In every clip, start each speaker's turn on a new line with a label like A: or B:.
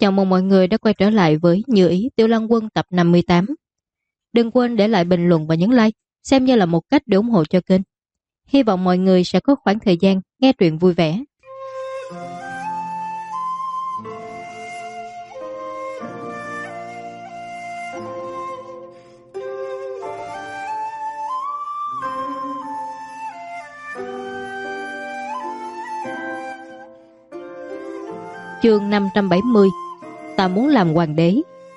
A: Chào mừng mọi người đã quay trở lại với Như Ý Tiểu Lăng Quân tập 58. Đừng quên để lại bình luận và nhấn like, xem như là một cách để ủng hộ cho kênh. Hy vọng mọi người sẽ có khoảng thời gian nghe truyện vui vẻ. Chương 570. Ta muốn làm hoàng đế.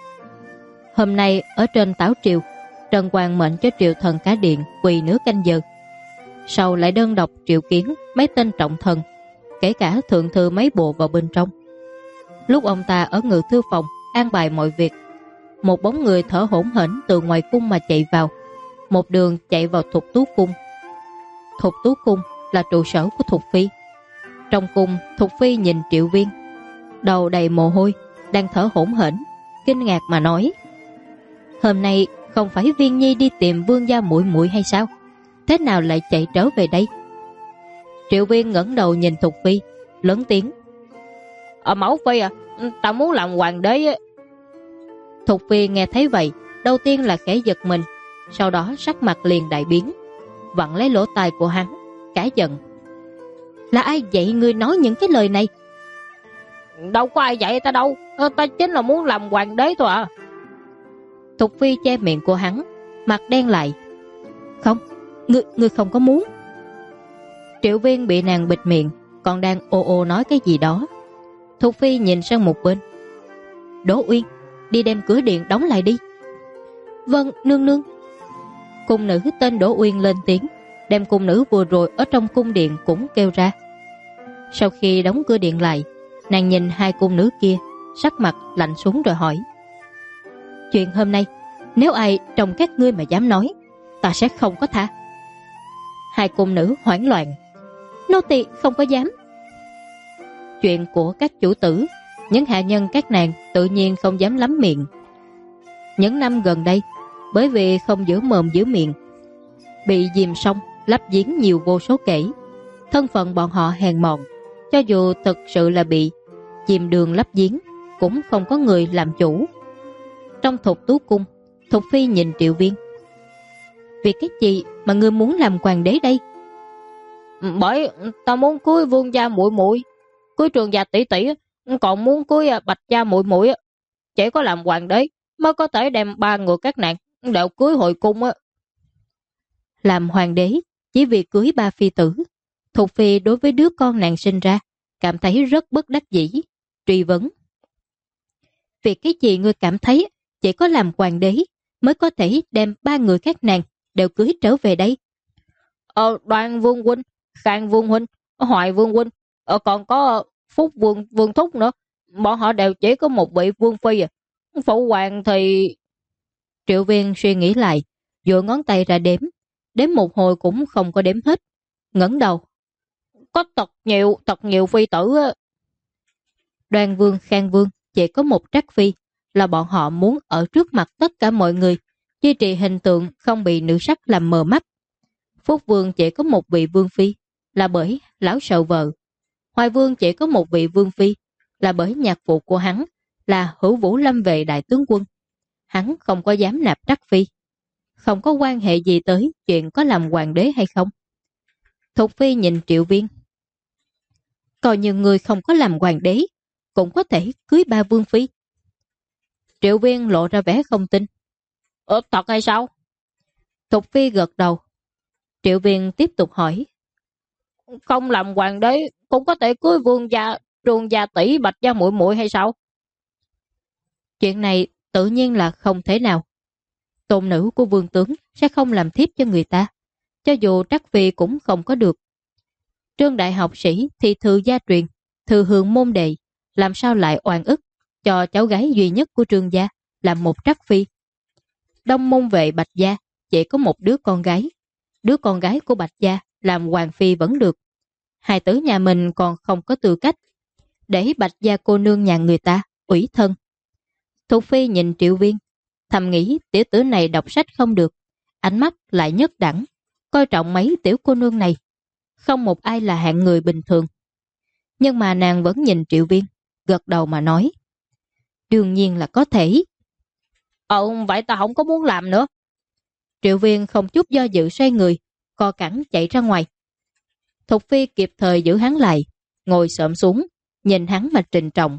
A: Hôm nay ở trên Táo Triều, Trần Quang mệnh cho Triệu Thần Cá Điện quỳ nửa canh giờ. Sau lại đơn độc triệu kiến mấy tên trọng thần, kể cả thượng thư mấy bộ vào bên trong. Lúc ông ta ở ngự thư phòng an bài mọi việc, một bóng người thở hổn hển từ ngoài cung mà chạy vào, một đường chạy vào Thục Tú Cung. Thục Tú Cung là trụ sở của Thục Phi. Trong cung, Thục Phi nhìn Triệu Viên, đầu đầy mồ hôi, đang thở hổn hển, kinh ngạc mà nói: hôm nay không phải Viên Nhi đi tìm Vương gia muội muội hay sao? Thế nào lại chạy trở về đây? Triệu Viên ngẩng đầu nhìn Thục Phi, lớn tiếng: Mẫu Phi à, ta muốn làm hoàng đế á. Thục Phi nghe thấy vậy, đầu tiên là khẽ giật mình, sau đó sắc mặt liền đại biến, vặn lấy lỗ tai của hắn, cả giận: là ai dạy ngươi nói những cái lời này? Đâu có ai dạy ta đâu, ta chính là muốn làm hoàng đế thôi à. Thục Phi che miệng của hắn, mặt đen lại: không, ngươi không có muốn. Triệu Viên bị nàng bịt miệng, còn đang ồ ồ nói cái gì đó. Thục Phi nhìn sang một bên: Đỗ Uyên, đi đem cửa điện đóng lại đi. Vâng, nương nương. Cung nữ tên Đỗ Uyên lên tiếng, đem cung nữ vừa rồi ở trong cung điện cũng kêu ra. Sau khi đóng cửa điện lại, nàng nhìn hai cung nữ kia, sắc mặt lạnh xuống rồi hỏi: chuyện hôm nay, nếu ai trong các ngươi mà dám nói, ta sẽ không có tha. Hai cung nữ hoảng loạn: nô tỳ không có dám. Chuyện của các chủ tử, những hạ nhân các nàng tự nhiên không dám lắm miệng. Những năm gần đây, bởi vì không giữ mồm giữ miệng, bị dìm sông lấp giếng nhiều vô số kể, thân phận bọn họ hèn mọn. Cho dù thực sự là bị chìm đường lấp giếng, cũng không có người làm chủ. Trong Thục Tú Cung, Thục Phi nhìn Triệu Viên: vì cái gì mà ngươi muốn làm hoàng đế đây? Bởi ta muốn cưới Vương gia muội muội, cưới Trường gia tỷ tỷ, còn muốn cưới Bạch gia muội muội. Chỉ có làm hoàng đế mới có thể đem ba người các nàng đều cưới hồi cung á. Làm hoàng đế chỉ vì cưới ba phi tử, Thục Phi đối với đứa con nàng sinh ra cảm thấy rất bất đắc dĩ, truy vấn: vì cái gì ngươi cảm thấy chỉ có làm hoàng đế mới có thể đem ba người các nàng đều cưới trở về đây? Đoan Vương huynh, Khang Vương huynh, Hoài Vương huynh, còn có Phúc Vương thúc nữa, bọn họ đều chỉ có một vị vương phi à. Phụ hoàng thì... Triệu Viên suy nghĩ lại, duỗi ngón tay ra đếm một hồi cũng không có đếm hết, ngẩng đầu: có thật nhiều phi tử á. Đoan Vương, Khang Vương chỉ có một trắc phi, là bọn họ muốn ở trước mặt tất cả mọi người duy trì hình tượng không bị nữ sắc làm mờ mắt. Phúc Vương chỉ có một vị vương phi, là bởi lão sợ vợ. Hoài Vương chỉ có một vị vương phi, là bởi nhạc phụ của hắn là Hữu Vũ Lâm Vệ đại tướng quân. Hắn không có dám nạp trắc phi, không có quan hệ gì tới chuyện có làm hoàng đế hay không. Thục Phi nhìn Triệu Viên: coi như người không có làm hoàng đế, cũng có thể cưới ba vương phi. Triệu Viên lộ ra vẻ không tin: thật hay sao? Thục Phi gật đầu. Triệu Viên tiếp tục hỏi: không làm hoàng đế cũng có thể cưới Vương gia, Trường gia tỷ, Bạch gia muội muội hay sao? Chuyện này tự nhiên là không thể nào. Tôn nữ của vương tướng sẽ không làm thiếp cho người ta, cho dù trắc phi cũng không có được. Trương đại học sĩ thì thư gia truyền, thư hương môn đệ, làm sao lại oan ức cho cháu gái duy nhất của Trương gia làm một trắc phi? Đông môn vệ Bạch gia chỉ có một đứa con gái, đứa con gái của Bạch gia làm hoàng phi vẫn được. Hài tử nhà mình còn không có tư cách để Bạch gia cô nương nhà người ta ủy thân. Thục Phi nhìn Triệu Viên, thầm nghĩ tiểu tử này đọc sách không được, ánh mắt lại nhất đẳng, coi trọng mấy tiểu cô nương này, không một ai là hạng người bình thường. Nhưng mà nàng vẫn nhìn Triệu Viên, gật đầu mà nói: Đương nhiên là có thể. Vậy ta không có muốn làm nữa. Triệu Viên không chút do dự xoay người, co cẳng chạy ra ngoài. Thục Phi kịp thời giữ hắn lại, ngồi xổm xuống, nhìn hắn mà trịnh trọng.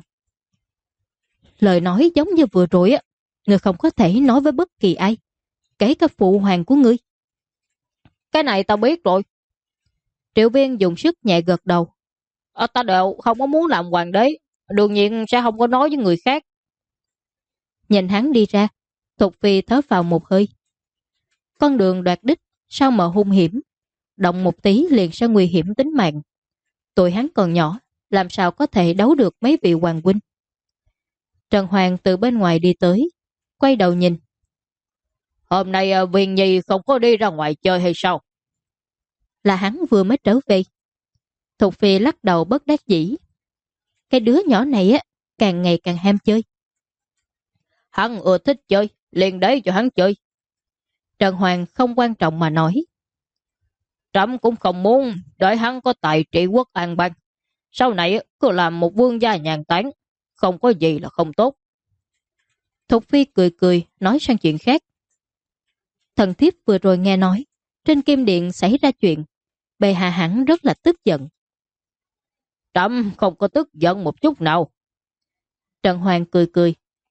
A: Lời nói giống như vừa rồi á, ngươi không có thể nói với bất kỳ ai, kể cả phụ hoàng của ngươi. Cái này ta biết rồi. Triệu Viên dùng sức nhẹ gật đầu. Ta đều không có muốn làm hoàng đế, đương nhiên sẽ không có nói với người khác. Nhìn hắn đi ra, Thục Phi thở phào một hơi. Con đường đoạt đích sao mà hung hiểm, động một tí liền sẽ nguy hiểm tính mạng. Tụi hắn còn nhỏ, làm sao có thể đấu được mấy vị hoàng huynh. Trần Hoàng từ bên ngoài đi tới, quay đầu nhìn. Hôm nay Viên Nhi không có đi ra ngoài chơi hay sao? Là hắn vừa mới trở về. Thục Phi lắc đầu bất đắc dĩ. Cái đứa nhỏ này á, càng ngày càng ham chơi. Hắn ưa thích chơi, liền để cho hắn chơi. Trần Hoàng không quan trọng mà nói. Trẫm cũng không muốn đợi hắn có tài trị quốc an bang. Sau này cứ làm một vương gia nhàn tản, không có gì là không tốt. Thục Phi cười cười nói sang chuyện khác. Thần thiếp vừa rồi nghe nói trên Kim Điện xảy ra chuyện, bệ hạ hẳn rất là tức giận. Trẫm không có tức giận một chút nào. Trần Hoàng cười cười.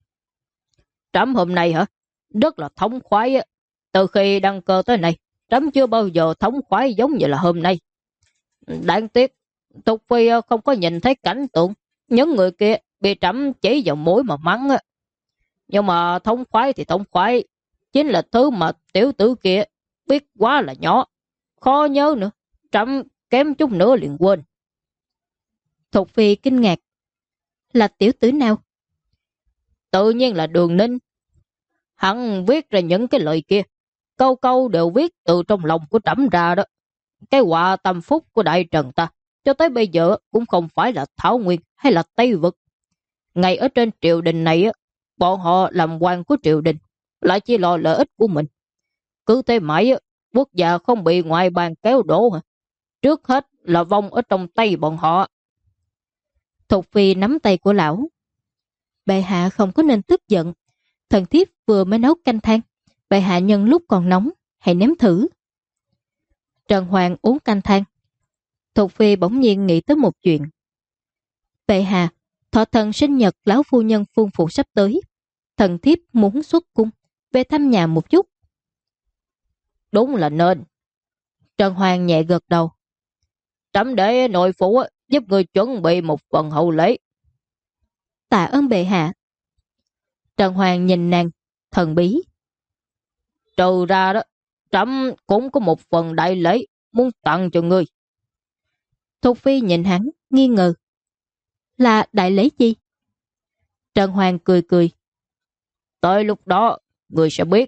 A: Trẫm hôm nay hả? Rất là thống khoái. Từ khi đăng cơ tới nay, trẫm chưa bao giờ thống khoái giống như là hôm nay. Đáng tiếc, Thục Phi không có nhìn thấy cảnh tượng những người kia bị trẫm chỉ vào mũi mà mắng. Nhưng mà thống khoái thì thống khoái, chính là thứ mà tiểu tử kia biết quá là nhỏ, khó nhớ nữa. Trẫm kém chút nữa liền quên. Thục Phi kinh ngạc. Là tiểu tử nào? Tự nhiên là Đường Ninh. Hắn viết ra những cái lời kia, câu câu đều viết từ trong lòng của trẫm ra đó. Cái họa tâm phúc của Đại Trần ta cho tới bây giờ cũng không phải là Thảo Nguyên hay là Tây Vực. Ngay ở trên triều đình này, bọn họ làm quan của triều đình lại chỉ lo lợi ích của mình. Cứ thế mãi, quốc gia không bị ngoại bang kéo đổ hả? Trước hết là vong ở trong tay bọn họ. Thục Phi nắm tay của lão. Bệ hạ không có nên tức giận. Thần thiếp vừa mới nấu canh than, bệ hạ nhân lúc còn nóng, hãy nếm thử. Trần Hoàng uống canh than. Thục Phi bỗng nhiên nghĩ tới một chuyện. Bệ hạ, thọ thần sinh nhật lão phu nhân Phương Phụ sắp tới. Thần thiếp muốn xuất cung, về thăm nhà một chút. Đúng là nên. Trần Hoàng nhẹ gật đầu. Trẫm để nội phủ giúp người chuẩn bị một phần hậu lễ. Tạ ơn bệ hạ. Trần Hoàng nhìn nàng, thần bí. Trừ ra đó, trẫm cũng có một phần đại lễ muốn tặng cho ngươi. Thục Phi nhìn hắn, nghi ngờ. Là đại lễ gì? Trần Hoàng cười cười. Tới lúc đó, ngươi sẽ biết.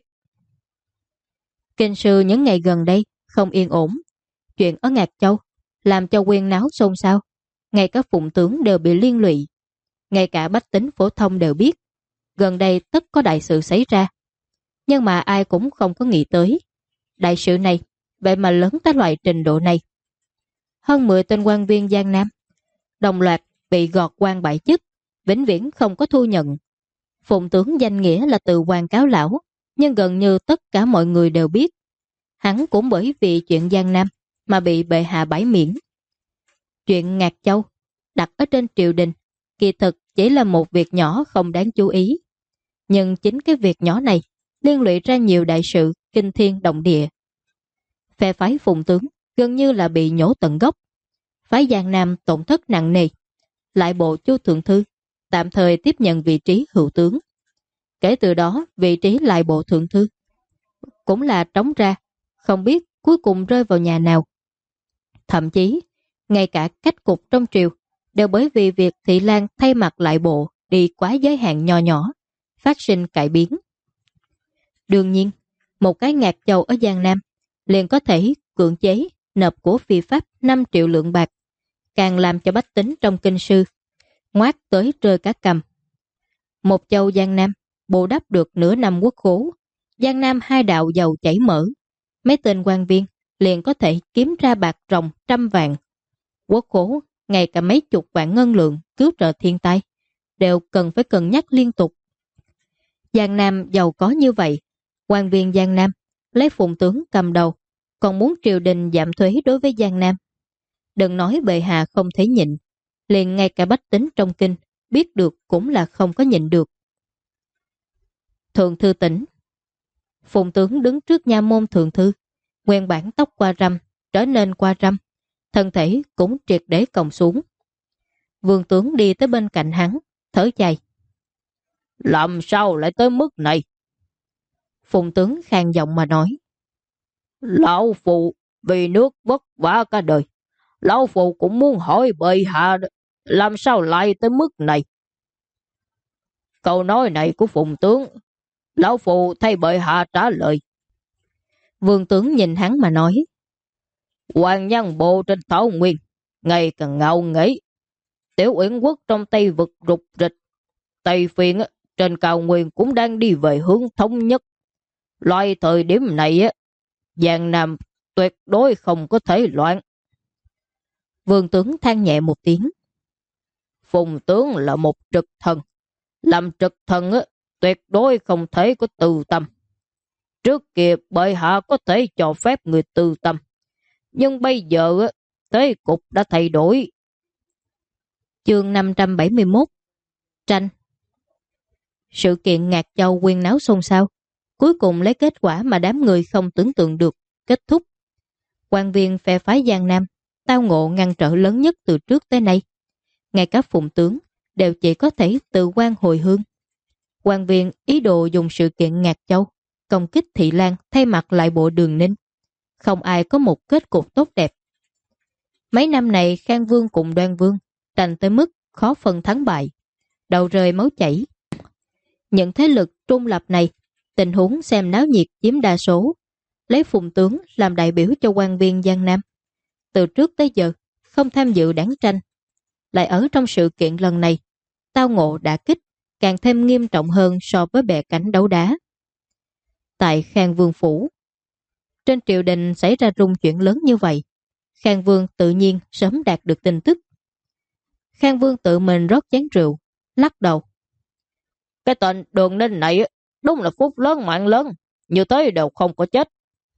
A: Kinh sư những ngày gần đây không yên ổn. Chuyện ở Ngạc Châu làm cho quyên náo xôn xao. Ngay cả phụng tướng đều bị liên lụy. Ngay cả bách tính phổ thông đều biết. Gần đây tất có đại sự xảy ra. Nhưng mà ai cũng không có nghĩ tới. Đại sự này, vậy mà lớn tới loại trình độ này. Hơn 10 tên quan viên Giang Nam đồng loạt bị gọt quan bãi chức, vĩnh viễn không có thu nhận. Phụng tướng danh nghĩa là từ quan cáo lão, nhưng gần như tất cả mọi người đều biết. Hắn cũng bởi vì chuyện Giang Nam mà bị bệ hạ bãi miễn. Chuyện Ngạc Châu đặt ở trên triều đình kỳ thực chỉ là một việc nhỏ không đáng chú ý. Nhưng chính cái việc nhỏ này liên lụy ra nhiều đại sự kinh thiên động địa. Phe phái Phụng tướng gần như là bị nhổ tận gốc. Phái Giang Nam tổn thất nặng nề. Lại bộ Chu Thượng Thư tạm thời tiếp nhận vị trí hữu tướng. Kể từ đó vị trí lại bộ Thượng Thư cũng là trống ra, không biết cuối cùng rơi vào nhà nào. Thậm chí ngay cả cách cục trong triều đều bởi vì việc Thị Lan thay mặt lại bộ đi quá giới hạn nho nhỏ phát sinh cải biến. Đương nhiên, một cái Ngạc Châu ở Giang Nam liền có thể cưỡng chế nộp của phi pháp 5 triệu lượng bạc, càng làm cho bách tính trong kinh sư ngoác tới rơi cả cầm. Một châu Giang Nam bù đắp được nửa năm quốc khố, Giang Nam hai đạo giàu chảy mỡ, mấy tên quan viên liền có thể kiếm ra bạc ròng trăm vạn. Quốc khố ngày cả mấy chục vạn ngân lượng cứu trợ thiên tai, đều cần phải cân nhắc liên tục. Giang Nam giàu có như vậy, quan viên Giang Nam lấy Phùng tướng cầm đầu, còn muốn triều đình giảm thuế đối với Giang Nam. Đừng nói bệ hạ không thể nhịn, liền ngay cả bách tính trong kinh biết được cũng là không có nhịn được. Thượng thư tỉnh. Phùng tướng đứng trước nha môn thượng thư, nguyên bản tóc qua râm trở nên qua râm, thân thể cũng triệt để còng xuống. Vương tướng đi tới bên cạnh hắn, thở dài. Làm sao lại tới mức này? Phùng tướng khàn giọng mà nói. Lão phụ vì nước vất vả cả đời, lão phụ cũng muốn hỏi bệ hạ làm sao lại tới mức này. Câu nói này của Phùng tướng, lão phụ thay bệ hạ trả lời. Vương tướng nhìn hắn mà nói. Hoàng nhân bộ trên Thảo Nguyên ngày càng ngạo nghễ, Tiểu Uyển quốc trong Tây vực rục rịch, Tây Phiên trên cao nguyên cũng đang đi về hướng thống nhất. Loại thời điểm này Giang Nam tuyệt đối không có thể loạn. Vương tướng than nhẹ một tiếng. Phùng tướng là một trực thần, làm trực thần tuyệt đối không thể có từ tâm. Trước kia bệ hạ có thể cho phép người từ tâm, nhưng bây giờ thế cục đã thay đổi. Chương 571. Tranh. Sự kiện Ngạc Châu huyên náo xôn xao, cuối cùng lấy kết quả mà đám người không tưởng tượng được kết thúc. Quan viên phe phái Giang Nam tao ngộ ngăn trở lớn nhất từ trước tới nay. Ngay cả Phùng tướng đều chỉ có thể tự quan hồi hương. Quan viên ý đồ dùng sự kiện Ngạc Châu công kích Thị Lan thay mặt lại bộ Đường Ninh. Không ai có một kết cục tốt đẹp. Mấy năm này Khang Vương cùng Đoan Vương tranh tới mức khó phân thắng bại, đầu rơi máu chảy. Những thế lực trung lập này tình huống xem náo nhiệt chiếm đa số, lấy Phùng tướng làm đại biểu cho quan viên Giang Nam. Từ trước tới giờ không tham dự đảng tranh, lại ở trong sự kiện lần này tao ngộ đả kích càng thêm nghiêm trọng hơn so với bè cảnh đấu đá. Tại Khang Vương phủ, trên triều đình xảy ra rung chuyển lớn như vậy, Khang Vương tự nhiên sớm đạt được tin tức. Khang Vương tự mình rót chén rượu, lắc đầu. Cái tên Đường Ninh này đúng là phúc lớn mạng lớn, như thế đều không có chết.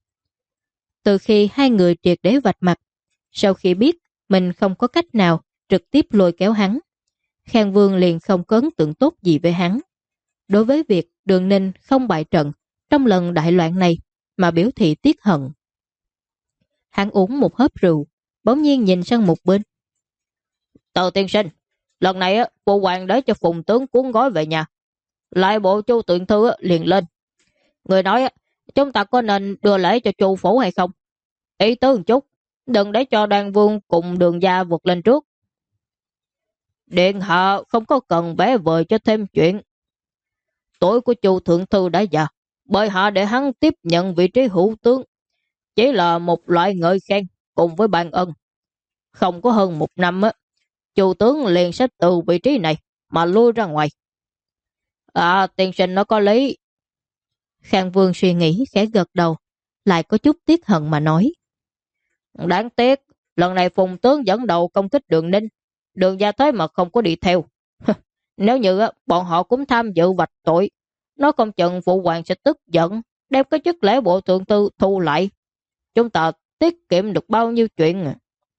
A: Từ khi hai người triệt để vạch mặt, sau khi biết mình không có cách nào trực tiếp lôi kéo hắn, Khang Vương liền không có ấn tượng tốt gì với hắn. Đối với việc Đường Ninh không bại trận trong lần đại loạn này mà biểu thị tiếc hận. Hắn uống một hớp rượu, bỗng nhiên nhìn sang một bên. Từ tiên sinh, lần này phụ hoàng để cho Phùng tướng cuốn gói về nhà. Lại bộ Chu Tuyển Thư liền lên. Người nói chúng ta có nên đưa lễ cho Chu phủ hay không? Ý tứ một chút, đừng để cho Đoan Vương cùng Đường gia vượt lên trước. Điện hạ không có cần vẽ vời cho thêm chuyện. Tuổi của Chu Thượng Thư đã già, bệ hạ để hắn tiếp nhận vị trí hữu tướng chỉ là một loại ngợi khen cùng với ban ân. Không có hơn một năm Chu tướng liền sẽ từ vị trí này mà lui ra ngoài. Tiên sinh nó có lý. Khang Vương suy nghĩ khẽ gật đầu, lại có chút tiếc hận mà nói. Đáng tiếc, lần này Phùng tướng dẫn đầu công kích Đường Ninh, Đường gia thế mà không có đi theo. Nếu như bọn họ cũng tham dự vạch tội, nó không chừng phụ hoàng sẽ tức giận, đem cái chức lễ bộ thượng thư thu lại. Chúng ta tiết kiệm được bao nhiêu chuyện.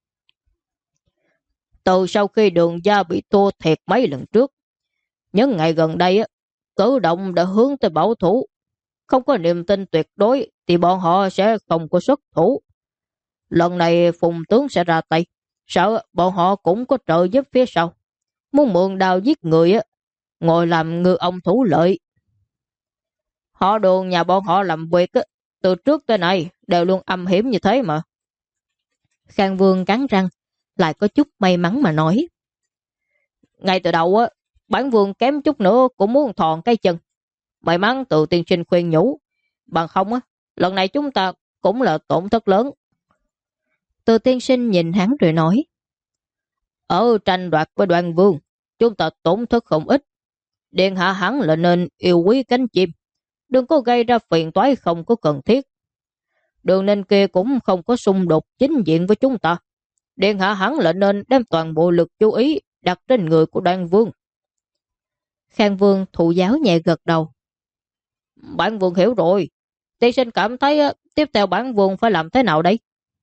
A: Từ sau khi Đường gia bị thua thiệt mấy lần trước, những ngày gần đây cử động đã hướng tới bảo thủ. Không có niềm tin tuyệt đối thì bọn họ sẽ không có xuất thủ. Lần này Phùng tướng sẽ ra tay, sợ bọn họ cũng có trợ giúp phía sau. Muốn mượn đao giết người ngồi làm ngư ông thủ lợi. Họ Đường nhà bọn họ làm việc từ trước tới nay đều luôn âm hiểm như thế mà. Khang Vương cắn răng, lại có chút may mắn mà nói. Ngay từ đầu bản vương kém chút nữa cũng muốn thòn cái chân. May mắn từ tiên sinh khuyên nhủ, bằng không lần này chúng ta cũng là tổn thất lớn. Từ tiên sinh nhìn hắn rồi nói. Ở tranh đoạt với Đoan Vương, chúng ta tổn thất không ít. Điện hạ hắn là nên yêu quý cánh chim, đừng có gây ra phiền toái không có cần thiết. Đường Ninh kia cũng không có xung đột chính diện với chúng ta. Điện hạ hắn là nên đem toàn bộ lực chú ý đặt trên người của Đoan Vương. Khang Vương thụ giáo nhẹ gật đầu. Bản Vương hiểu rồi. Tiên sinh cảm thấy tiếp theo bản Vương phải làm thế nào đấy?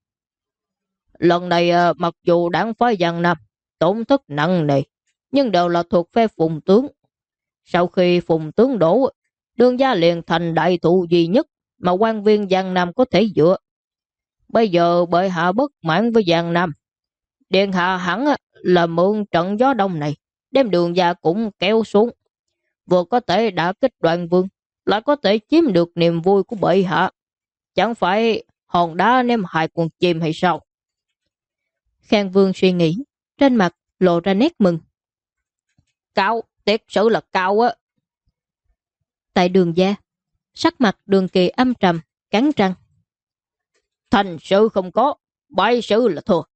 A: Lần này mặc dù đảng phái Giang Nam tổn thất nặng nề, nhưng đều là thuộc phe Phùng tướng. Sau khi Phùng tướng đổ, Đường gia liền thành đại thụ duy nhất mà quan viên Giang Nam có thể dựa. Bây giờ bệ hạ bất mãn với Giang Nam, điện hạ hẳn là mượn trận gió đông này đem Đường gia cũng kéo xuống, vừa có thể đả kích Đoàn Vương, lại có thể chiếm được niềm vui của bệ hạ. Chẳng phải hòn đá ném hại con chim hay sao? Khang Vương suy nghĩ, trên mặt lộ ra nét mừng. Cao, tiếc sự là cao á. Tại Đường gia, sắc mặt Đường Kỳ âm trầm, cắn răng. Thành sự không có, bại sự là thua.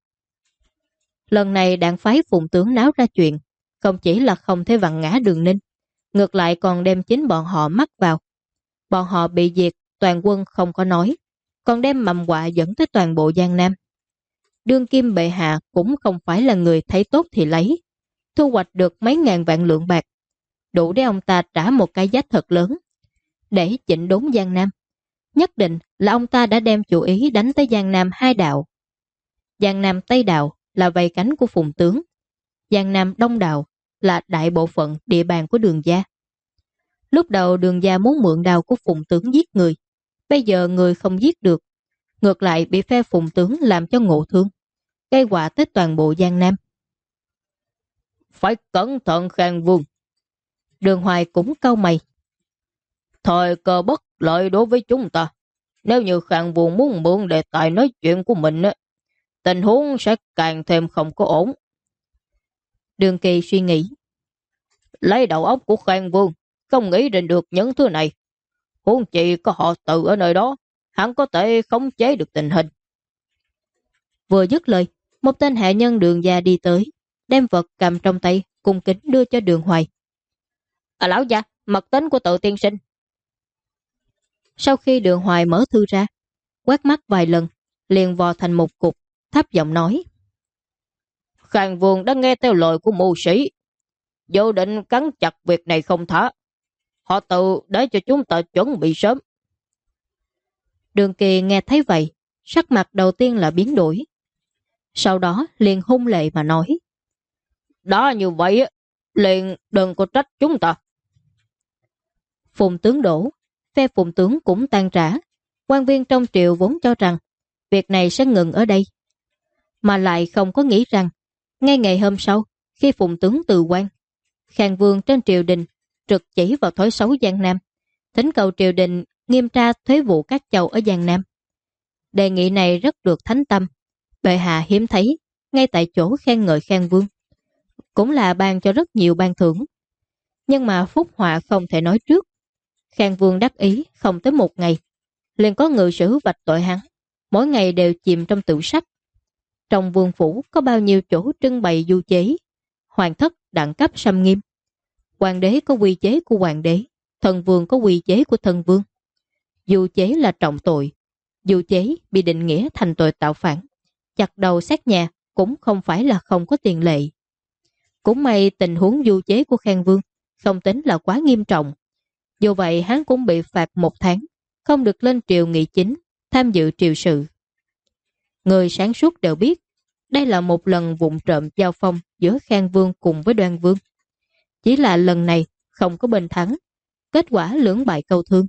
A: Lần này đảng phái Phùng tướng náo ra chuyện, không chỉ là không thể vặn ngã Đường Ninh, ngược lại còn đem chính bọn họ mắc vào. Bọn họ bị diệt, toàn quân không có nói, còn đem mầm họa dẫn tới toàn bộ Giang Nam. Đương kim bệ hạ cũng không phải là người thấy tốt thì lấy, thu hoạch được mấy ngàn vạn lượng bạc, đủ để ông ta trả một cái giá thật lớn để chỉnh đốn Giang Nam. Nhất định là ông ta đã đem chủ ý đánh tới Giang Nam hai đạo. Giang Nam Tây đạo là vây cánh của Phùng tướng, Giang Nam Đông đạo là đại bộ phận địa bàn của Đường gia. Lúc đầu Đường gia muốn mượn đao của Phùng tướng giết người, bây giờ người không giết được, ngược lại bị phe Phùng tướng làm cho ngộ thương, gây họa tới toàn bộ Giang Nam. Phải cẩn thận Khang Vương. Đường Hoài cũng cau mày. Thời cơ bất lợi đối với chúng ta. Nếu như Khang Vương muốn mượn đề tài nói chuyện của mình, tình huống sẽ càng thêm không có ổn. Đường Kỳ suy nghĩ. Lấy đầu óc của Khang Vương, không nghĩ đến được những thứ này. Huống chi có họ Từ ở nơi đó, hắn có thể khống chế được tình hình. Vừa dứt lời, một tên hạ nhân Đường gia đi tới, đem vật cầm trong tay, cung kính đưa cho Đường Hoài. Lão gia, mật tính của Tự tiên sinh. Sau khi Đường Hoài mở thư ra, quét mắt vài lần, liền vò thành một cục, thấp giọng nói. Khang Vương đã nghe theo lời của mưu sĩ, dự định cắn chặt việc này không thả. Họ Tự để cho chúng ta chuẩn bị sớm. Đường Kỳ nghe thấy vậy, sắc mặt đầu tiên là biến đổi. Sau đó liền hung lệ mà nói. Đó như vậy, liền đừng có trách chúng ta. Phùng tướng đổ, phe Phùng tướng cũng tan rã. Quan viên trong triều vốn cho rằng việc này sẽ ngừng ở đây, mà lại không có nghĩ rằng ngay ngày hôm sau, khi Phùng tướng từ quan, Khang Vương trên triều đình trực chỉ vào thói xấu Giang Nam, thỉnh cầu triều đình nghiêm tra thuế vụ các châu ở Giang Nam. Đề nghị này rất được thánh tâm, bệ hạ hiếm thấy, ngay tại chỗ khen ngợi Khang Vương, cũng là ban cho rất nhiều ban thưởng. Nhưng mà phúc họa không thể nói trước. Khang Vương đắc ý không tới một ngày, liền có ngự sử vạch tội hắn, mỗi ngày đều chìm trong tửu sắc. Trong vương phủ có bao nhiêu chỗ trưng bày du chế, hoàng thất đẳng cấp xâm nghiêm. Hoàng đế có quy chế của hoàng đế, thần vương có quy chế của thần vương. Du chế là trọng tội, du chế bị định nghĩa thành tội tạo phản, chặt đầu xét nhà cũng không phải là không có tiền lệ. Cũng may tình huống du chế của Khang Vương không tính là quá nghiêm trọng. Dù vậy hắn cũng bị phạt 1 tháng, không được lên triều nghị chính, tham dự triều sự. Người sáng suốt đều biết, đây là một lần vụng trộm giao phong giữa Khang Vương cùng với Đoan Vương. Chỉ là lần này không có bên thắng, kết quả lưỡng bại câu thương.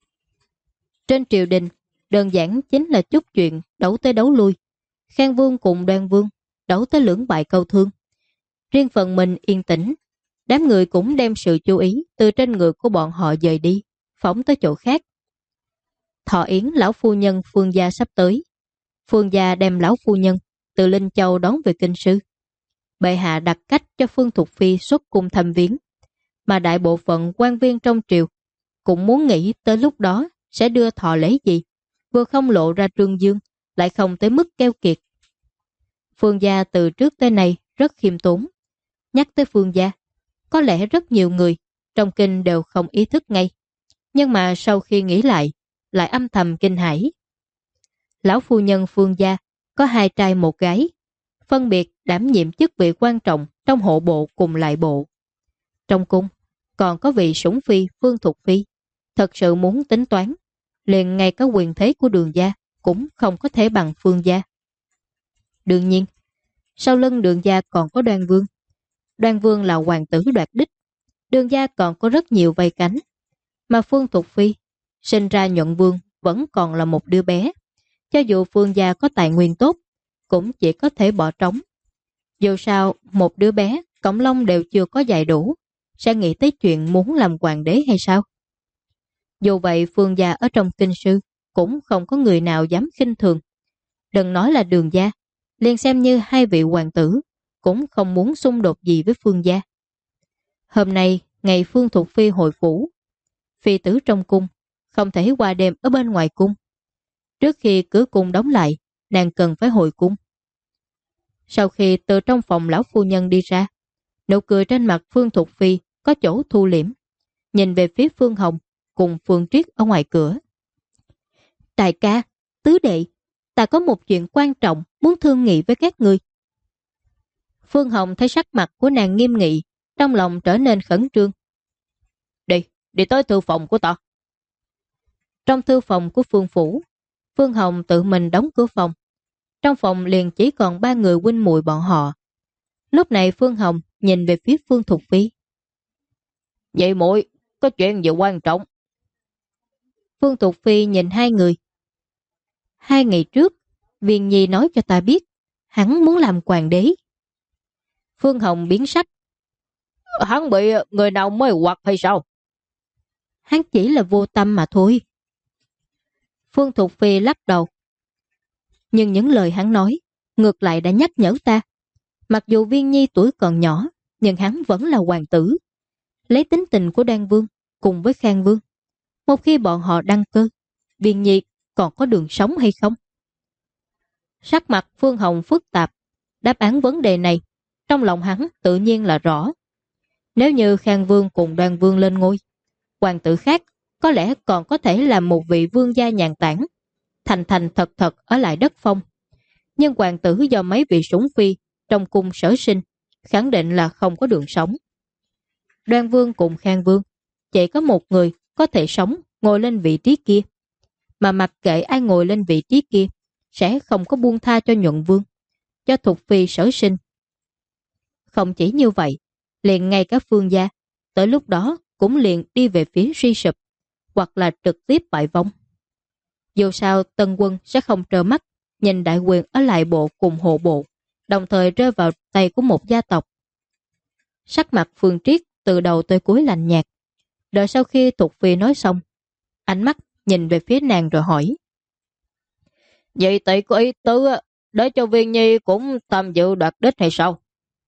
A: Trên triều đình, đơn giản chính là chút chuyện đấu tới đấu lui. Khang Vương cùng Đoan Vương đấu tới lưỡng bại câu thương. Riêng phần mình yên tĩnh, đám người cũng đem sự chú ý từ trên người của bọn họ dời đi, phóng tới chỗ khác. Thọ yến lão phu nhân Phương gia sắp tới. Phương gia đem lão phu nhân từ Linh Châu đón về kinh sư. Bệ hạ đặt cách cho Phương Thục Phi xuất cung thăm viếng, mà đại bộ phận quan viên trong triều cũng muốn nghĩ tới lúc đó sẽ đưa thọ lễ gì, vừa không lộ ra trương dương, lại không tới mức keo kiệt. Phương gia từ trước tới nay rất khiêm tốn. Nhắc tới Phương gia, có lẽ rất nhiều người trong kinh đều không ý thức ngay, nhưng mà sau khi nghĩ lại âm thầm kinh hãi. Lão phu nhân Phương gia có 2 trai 1 gái, phân biệt đảm nhiệm chức vị quan trọng trong hộ bộ cùng lại bộ. Trong cung, Còn có vị sủng phi Phương Thục Phi thật sự muốn tính toán, liền ngay cả quyền thế của Đường gia cũng không có thể bằng Phương gia. Đương nhiên, sau lưng Đường gia còn có Đoan Vương. Đoan Vương là hoàng tử đoạt đích, Đường gia còn có rất nhiều vây cánh. Mà Phương Thục Phi sinh ra nhuận vương vẫn còn là một đứa bé. Cho dù Phương gia có tài nguyên tốt, cũng chỉ có thể bỏ trống. Dù sao, một đứa bé, cổng lông đều chưa có dạy đủ, sẽ nghĩ tới chuyện muốn làm hoàng đế hay sao? Dù vậy, Phương gia ở trong kinh sư cũng không có người nào dám khinh thường. Đừng nói là Đường gia, liền xem như hai vị hoàng tử cũng không muốn xung đột gì với Phương gia. Hôm nay, ngày Phương Thục Phi hồi phủ, phi tử trong cung không thể qua đêm ở bên ngoài cung. Trước khi cửa cung đóng lại, nàng cần phải hồi cung. Sau khi từ trong phòng lão phu nhân đi ra, nụ cười trên mặt Phương Thục Phi có chỗ thu liễm, nhìn về phía Phương Hồng cùng Phương Triết ở ngoài cửa. Đại ca, tứ đệ, ta có một chuyện quan trọng muốn thương nghị với các ngươi. Phương Hồng thấy sắc mặt của nàng nghiêm nghị, trong lòng trở nên khẩn trương. Đi tới thư phòng của ta. Trong thư phòng của Phương phủ, Phương Hồng tự mình đóng cửa phòng. Trong phòng liền chỉ còn ba người huynh muội bọn họ. Lúc này Phương Hồng nhìn về phía Phương Thục Phi. Vậy muội, có chuyện gì quan trọng? Phương Thục Phi nhìn hai người. 2 ngày trước, Viên Nhi nói cho ta biết, hắn muốn làm hoàng đế. Phương Hồng biến sắc. Hắn bị người nào mê hoặc hay sao? Hắn chỉ là vô tâm mà thôi. Phương Thục Phi lắc đầu. Nhưng những lời hắn nói ngược lại đã nhắc nhở ta. Mặc dù Viên Nhi tuổi còn nhỏ, nhưng hắn vẫn là hoàng tử. Lấy tính tình của Đoan Vương cùng với Khang Vương, một khi bọn họ đăng cơ, Viên Nhi còn có đường sống hay không? Sắc mặt Phương Hồng phức tạp. Đáp án vấn đề này trong lòng hắn tự nhiên là rõ. Nếu như Khang Vương cùng Đoan Vương lên ngôi, hoàng tử khác có lẽ còn có thể làm một vị vương gia nhàn tản, thành thành thật thật ở lại đất phong. Nhưng hoàng tử do mấy vị sủng phi trong cung sở sinh, khẳng định là không có đường sống. Đoan Vương cùng Khang Vương chỉ có một người có thể sống ngồi lên vị trí kia, mà mặc kệ ai ngồi lên vị trí kia sẽ không có buông tha cho nhuận vương, cho Thục Phi sở sinh. Không chỉ như vậy, liền ngay cả Phương gia tới lúc đó cũng liền đi về phía suy sụp, hoặc là trực tiếp bại vong. Dù sao Tân Quân sẽ không trơ mắt nhìn đại quyền ở lại bộ cùng hộ bộ, đồng thời rơi vào tay của một gia tộc. Sắc mặt Phương Triết từ đầu tới cuối lạnh nhạt. Đợi sau khi Thục Phi nói xong, ánh mắt nhìn về phía nàng rồi hỏi. Vậy tỷ có ý tứ để cho Viên Nhi cũng tham dự đoạt đích hay sao?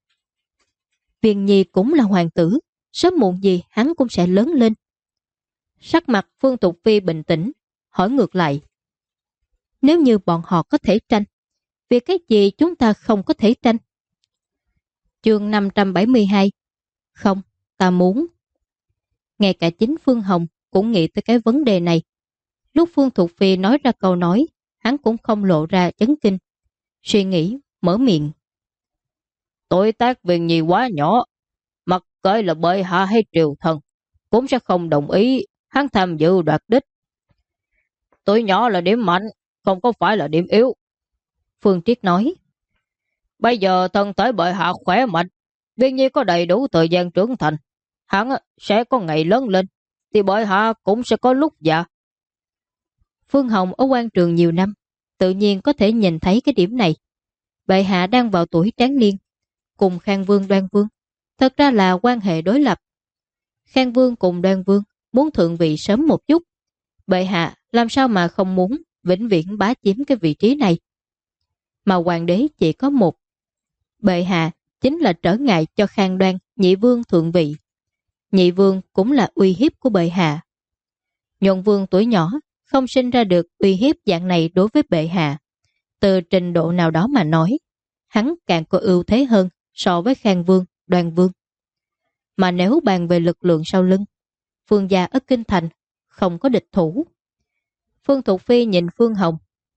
A: Viên Nhi cũng là hoàng tử, sớm muộn gì hắn cũng sẽ lớn lên. Sắc mặt Phương Thục Phi bình tĩnh, hỏi ngược lại. Nếu như bọn họ có thể tranh, vì cái gì chúng ta không có thể tranh? Chương 572. Không, ta muốn. Ngay cả chính Phương Hồng cũng nghĩ tới cái vấn đề này. Lúc Phương Thục Phi nói ra câu nói, hắn cũng không lộ ra chấn kinh. Suy nghĩ, mở miệng. Tuổi tác Viên Nhi quá nhỏ, mặc kệ là bệ hạ hay triều thần, cũng sẽ không đồng ý hắn tham dự đoạt đích. Tuổi nhỏ là điểm mạnh, không có phải là điểm yếu. Phương Triết nói. Bây giờ thân thể bệ hạ khỏe mạnh, Viên Nhi có đầy đủ thời gian trưởng thành, hắn sẽ có ngày lớn lên, thì bệ hạ cũng sẽ có lúc già. Phương Hồng ở quan trường nhiều năm, tự nhiên có thể nhìn thấy cái điểm này. Bệ hạ đang vào tuổi tráng niên, cùng Khang Vương Đoan Vương thật ra là quan hệ đối lập. Khang Vương cùng Đoan Vương muốn thượng vị sớm một chút, bệ hạ làm sao mà không muốn vĩnh viễn bá chiếm cái vị trí này. Mà hoàng đế chỉ có một, bệ hạ chính là trở ngại cho Khang Đoan nhị vương thượng vị. Nhị vương cũng là uy hiếp của bệ hạ. Nhuận vương tuổi nhỏ không sinh ra được uy hiếp dạng này đối với bệ hạ. Từ trình độ nào đó mà nói, hắn càng có ưu thế hơn so với Khang Vương, Đoan Vương. Mà nếu bàn về lực lượng sau lưng, Phương gia ở Kinh Thành không có địch thủ. Phương Thục Phi nhìn Phương Hồng.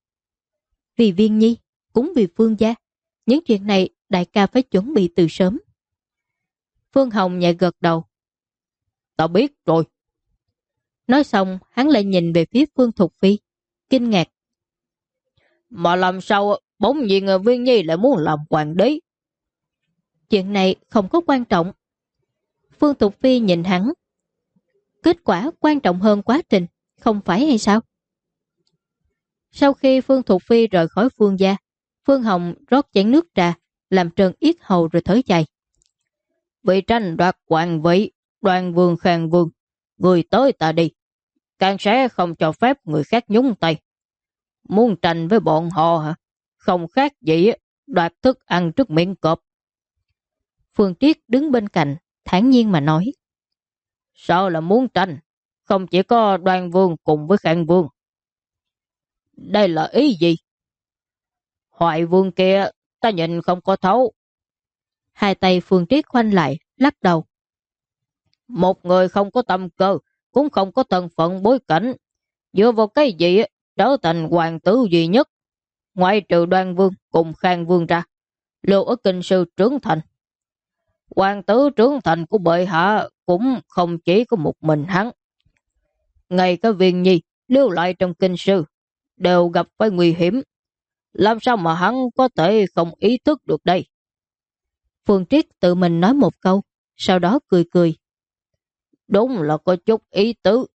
A: Vì Viên Nhi, cũng vì Phương gia, những chuyện này đại ca phải chuẩn bị từ sớm. Phương Hồng nhẹ gật đầu.
B: Ta biết rồi.
A: Nói xong, hắn lại nhìn về phía Phương Thục Phi, kinh ngạc.
B: Mà làm sao bỗng nhiên Viên Nhi lại muốn làm hoàng đế?
A: Chuyện này không có quan trọng. Phương Thục Phi nhìn hắn. Kết quả quan trọng hơn quá trình, không phải hay sao? Sau khi Phương Thục Phi rời khỏi Phương gia, Phương Hồng rót chén nước trà, làm trơn yết hầu rồi thở dài.
B: Vì tranh đoạt hoàng vị, Đoan Vương Khang Vương, người tới ta đi. Càng sẽ không cho phép người khác nhúng tay. Muốn tranh với bọn họ hả? Không khác gì đoạt thức ăn trước miệng cọp.
A: Phương Triết đứng bên cạnh, thản nhiên mà nói.
B: Sao là muốn tranh? Không chỉ có Đoan Vương cùng với Khang Vương. Đây là ý gì? Hoài Vương kia ta nhìn không có thấu.
A: Hai tay Phương Triết khoanh lại, lắc đầu.
B: Một người không có tâm cơ, cũng không có thân phận bối cảnh. Dựa vào cái gì trở thành hoàng tử duy nhất, ngoại trừ Đoan Vương cùng Khang Vương ra, lưu ở kinh sư trưởng thành. Hoàng tử trưởng thành của bệ hạ cũng không chỉ có một mình hắn. Ngay cả Viên Nhi lưu lại trong kinh sư đều gặp phải nguy hiểm. Làm sao mà hắn có thể không ý thức được đây?
A: Phương Triết tự mình nói một câu, sau đó cười cười.
B: Đúng là có chút ý tứ.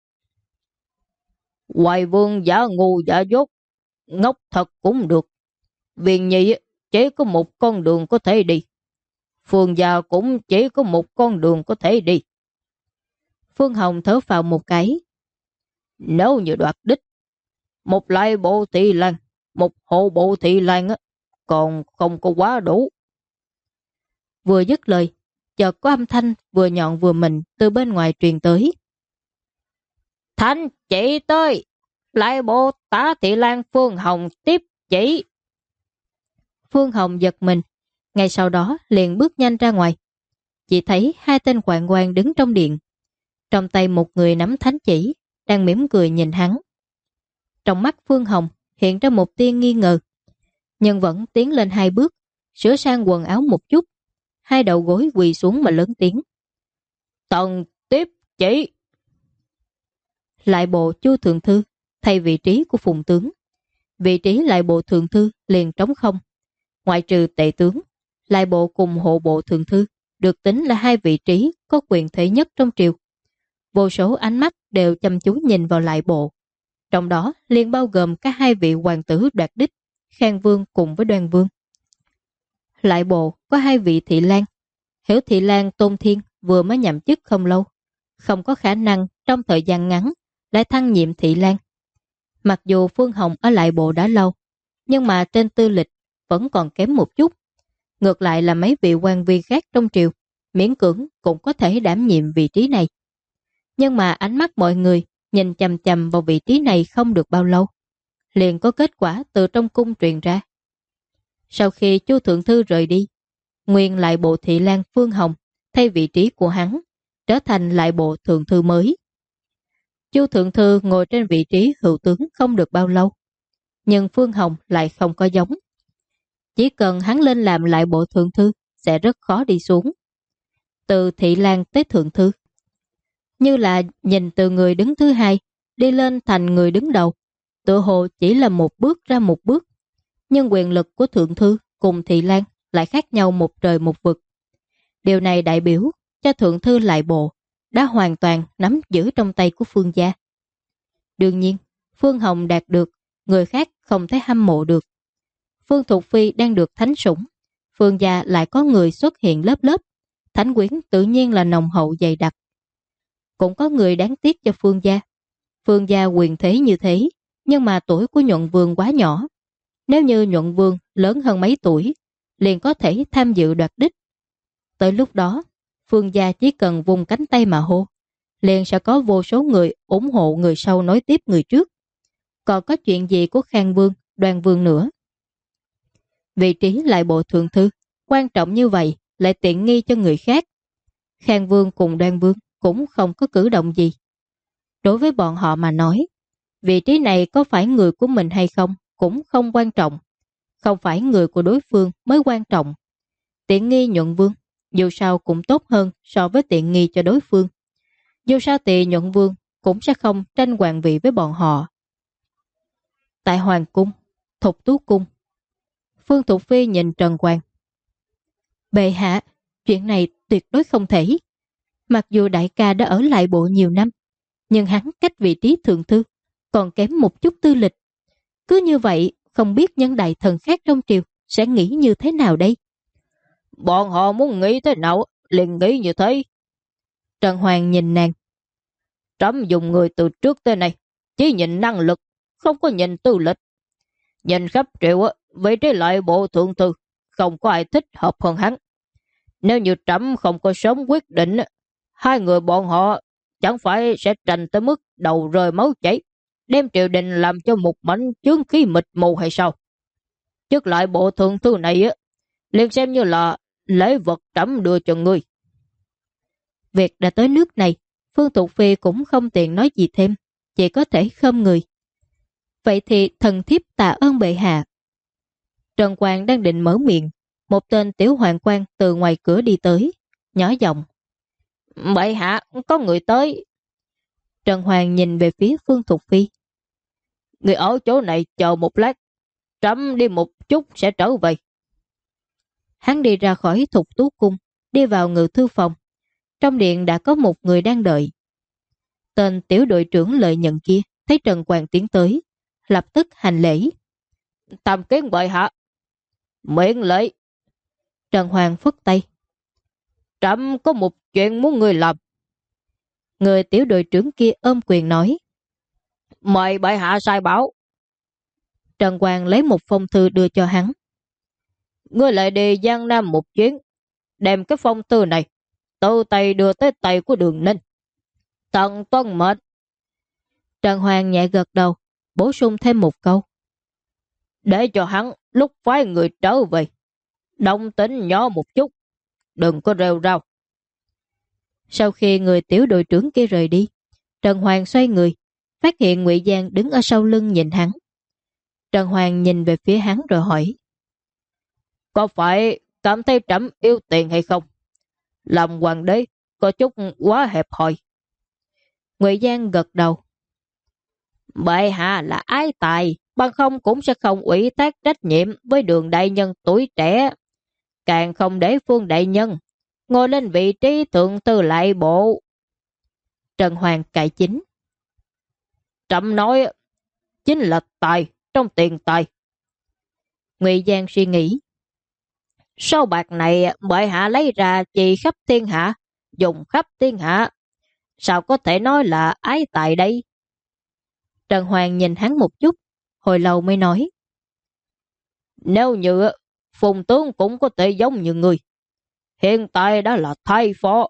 B: Hoài Vương giả ngu giả dốt, ngốc thật cũng được. Viên Nhi chỉ có một con đường có thể đi. Phương gia cũng chỉ có một con đường có thể đi.
A: Phương Hồng thở phào một cái.
B: Nếu như đoạt đích, một lại bộ thị lan, một hộ bộ thị lan còn không có quá đủ.
A: Vừa dứt lời, chợt có âm thanh vừa nhọn vừa mịn từ bên ngoài truyền tới.
B: Thanh chỉ tới, lại bộ tá thị lan Phương Hồng tiếp chỉ.
A: Phương Hồng giật mình, ngay sau đó liền bước nhanh ra ngoài. Chỉ thấy hai tên hoạn quan đứng trong điện. Trong tay một người nắm thánh chỉ, đang mỉm cười nhìn hắn. Trong mắt Phương Hồng hiện ra một tia nghi ngờ, nhưng vẫn tiến lên hai bước, sửa sang quần áo một chút, hai đầu gối quỳ xuống mà lớn tiếng.
B: Tần tiếp chỉ.
A: Lại bộ Chu thượng thư thay vị trí của Phùng tướng. Vị trí lại bộ thượng thư liền trống không. Ngoại trừ tể tướng, lại bộ cùng hộ bộ thượng thư được tính là hai vị trí có quyền thế nhất trong triều. Vô số ánh mắt đều chăm chú nhìn vào lại bộ. Trong đó liền bao gồm cả hai vị hoàng tử đoạt đích, Khang Vương cùng với Đoan Vương. Lại bộ có hai vị thị lang. Hiểu thị lang Tôn Thiên vừa mới nhậm chức không lâu, không có khả năng trong thời gian ngắn lại thăng nhiệm thị lang. Mặc dù Phương Hồng ở lại bộ đã lâu, nhưng mà trên tư lịch vẫn còn kém một chút. Ngược lại là mấy vị quan viên khác trong triều, miễn cưỡng cũng có thể đảm nhiệm vị trí này. Nhưng mà ánh mắt mọi người nhìn chằm chằm vào vị trí này không được bao lâu, liền có kết quả từ trong cung truyền ra. Sau khi Chu thượng thư rời đi, nguyên lại bộ thị lang Phương Hồng thay vị trí của hắn, trở thành lại bộ thượng thư mới. Chu thượng thư ngồi trên vị trí hữu tướng không được bao lâu, nhưng Phương Hồng lại không có giống. Chỉ cần hắn lên làm lại bộ thượng thư sẽ rất khó đi xuống. Từ thị lang tới thượng thư, như là nhìn từ người đứng thứ hai đi lên thành người đứng đầu, tự hồ chỉ là một bước ra một bước. Nhưng quyền lực của thượng thư cùng thị lang lại khác nhau một trời một vực. Điều này đại biểu cho thượng thư lại bộ đã hoàn toàn nắm giữ trong tay của Phương gia. Đương nhiên, Phương Hồng đạt được, người khác không thể hâm mộ được. Phương Thục Phi đang được thánh sủng, Phương gia lại có người xuất hiện lớp lớp, thánh quyến tự nhiên là nồng hậu dày đặc. Cũng có người đáng tiếc cho Phương gia. Phương gia quyền thế như thế, nhưng mà tuổi của Nhuận Vương quá nhỏ. Nếu như Nhuận Vương lớn hơn mấy tuổi, liền có thể tham dự đoạt đích. Tới lúc đó, Phương gia chỉ cần vùng cánh tay mà hô, liền sẽ có vô số người ủng hộ người sau nối tiếp người trước. Còn có chuyện gì của Khang Vương, Đoan Vương nữa? Vị trí lại bộ thượng thư quan trọng như vậy lại tiện nghi cho người khác. Khang Vương cùng Đoan Vương cũng không có cử động gì. Đối với bọn họ mà nói, vị trí này có phải người của mình hay không cũng không quan trọng. Không phải người của đối phương mới quan trọng. Tiện nghi Nhuận Vương dù sao cũng tốt hơn so với tiện nghi cho đối phương. Dù sao thì Nhuận Vương cũng sẽ không tranh hoàng vị với bọn họ. Tại Hoàng cung, Thục Tú cung, Phương Thục Phi nhìn Trần Quang. Bệ hạ, chuyện này tuyệt đối không thể. Mặc dù đại ca đã ở lại bộ nhiều năm, nhưng hắn cách vị trí thượng thư còn kém một chút tư lịch. Cứ như vậy, không biết những đại thần khác trong triều sẽ nghĩ như thế nào đây?
B: Bọn họ muốn nghĩ thế nào, liền nghĩ như thế.
A: Trần Hoàng nhìn nàng.
B: Trẫm dùng người từ trước tới nay, chỉ nhìn năng lực, không có nhìn tư lịch. Nhìn khắp triệu, vị trí lại bộ thượng thư, không có ai thích hợp hơn hắn. Nếu như trẫm không có sớm quyết định, hai người bọn họ chẳng phải sẽ tranh tới mức đầu rơi máu chảy, đem triều đình làm cho một mảnh chướng khí mịt mù hay sao? Trước lại bộ thượng thư này liền xem như là lễ vật trẫm đưa cho ngươi.
A: Việc đã tới nước này, Phương Tục Phi cũng không tiện nói gì thêm, chỉ có thể khom người. Vậy thì thần thiếp tạ ơn bệ hạ. Trần Quang đang định mở miệng, một tên tiểu hoàng quan từ ngoài cửa đi tới, nhỏ giọng.
B: Bệ hạ, có người tới.
A: Trần Hoàng nhìn về phía Phương Thục Phi.
B: Người ở chỗ này chờ một lát, trẫm đi một chút sẽ trở về.
A: Hắn đi ra khỏi Thục Tú cung, đi vào ngự thư phòng. Trong điện đã có một người đang đợi. Tên tiểu đội trưởng Lợi Nhận kia thấy Trần Quang tiến tới, lập tức hành lễ.
B: Tham kiến bệ hạ. Miễn lễ.
A: Trần Hoàng phất tay.
B: Trẫm có một chuyện muốn người làm.
A: Người tiểu đội trưởng kia ôm quyền nói.
B: Mời bệ hạ sai bảo.
A: Trần Quang lấy một phong thư đưa cho hắn.
B: Ngươi lại đi Giang Nam một chuyến, đem cái phong thư này từ tay đưa tới tay của Đường Ninh. Tận tuân mệnh.
A: Trần Hoàng nhẹ gật đầu, bổ sung thêm một câu.
B: Để cho hắn lúc phái người trở về, động tĩnh nhỏ một chút, đừng có rêu rao.
A: Sau khi người tiểu đội trưởng kia rời đi, Trần Hoàng xoay người, phát hiện Ngụy Giang đứng ở sau lưng nhìn hắn. Trần Hoàng nhìn về phía hắn rồi hỏi.
B: Có phải cảm thấy trẫm yêu tiền hay không? Làm hoàng đế có chút quá hẹp hòi.
A: Ngụy Giang gật đầu.
B: Bệ hạ là ái tài, bằng không cũng sẽ không ủy thác trách nhiệm với Đường đại nhân tuổi trẻ. Càng không để Phương đại nhân ngồi lên vị trí thượng thư lại bộ.
A: Trần Hoàng cải chính.
B: Trẫm nói chính là tài trong tiền tài.
A: Ngụy Giang suy nghĩ.
B: Số bạc này bệ hạ lấy ra chỉ khắp thiên hạ, dùng khắp thiên hạ. Sao có thể nói là ái tài đây?
A: Trần Hoàng nhìn hắn một chút, hồi lâu mới nói.
B: Nếu như Phùng tướng cũng có thể giống như người, hiện tại đã là thái phó.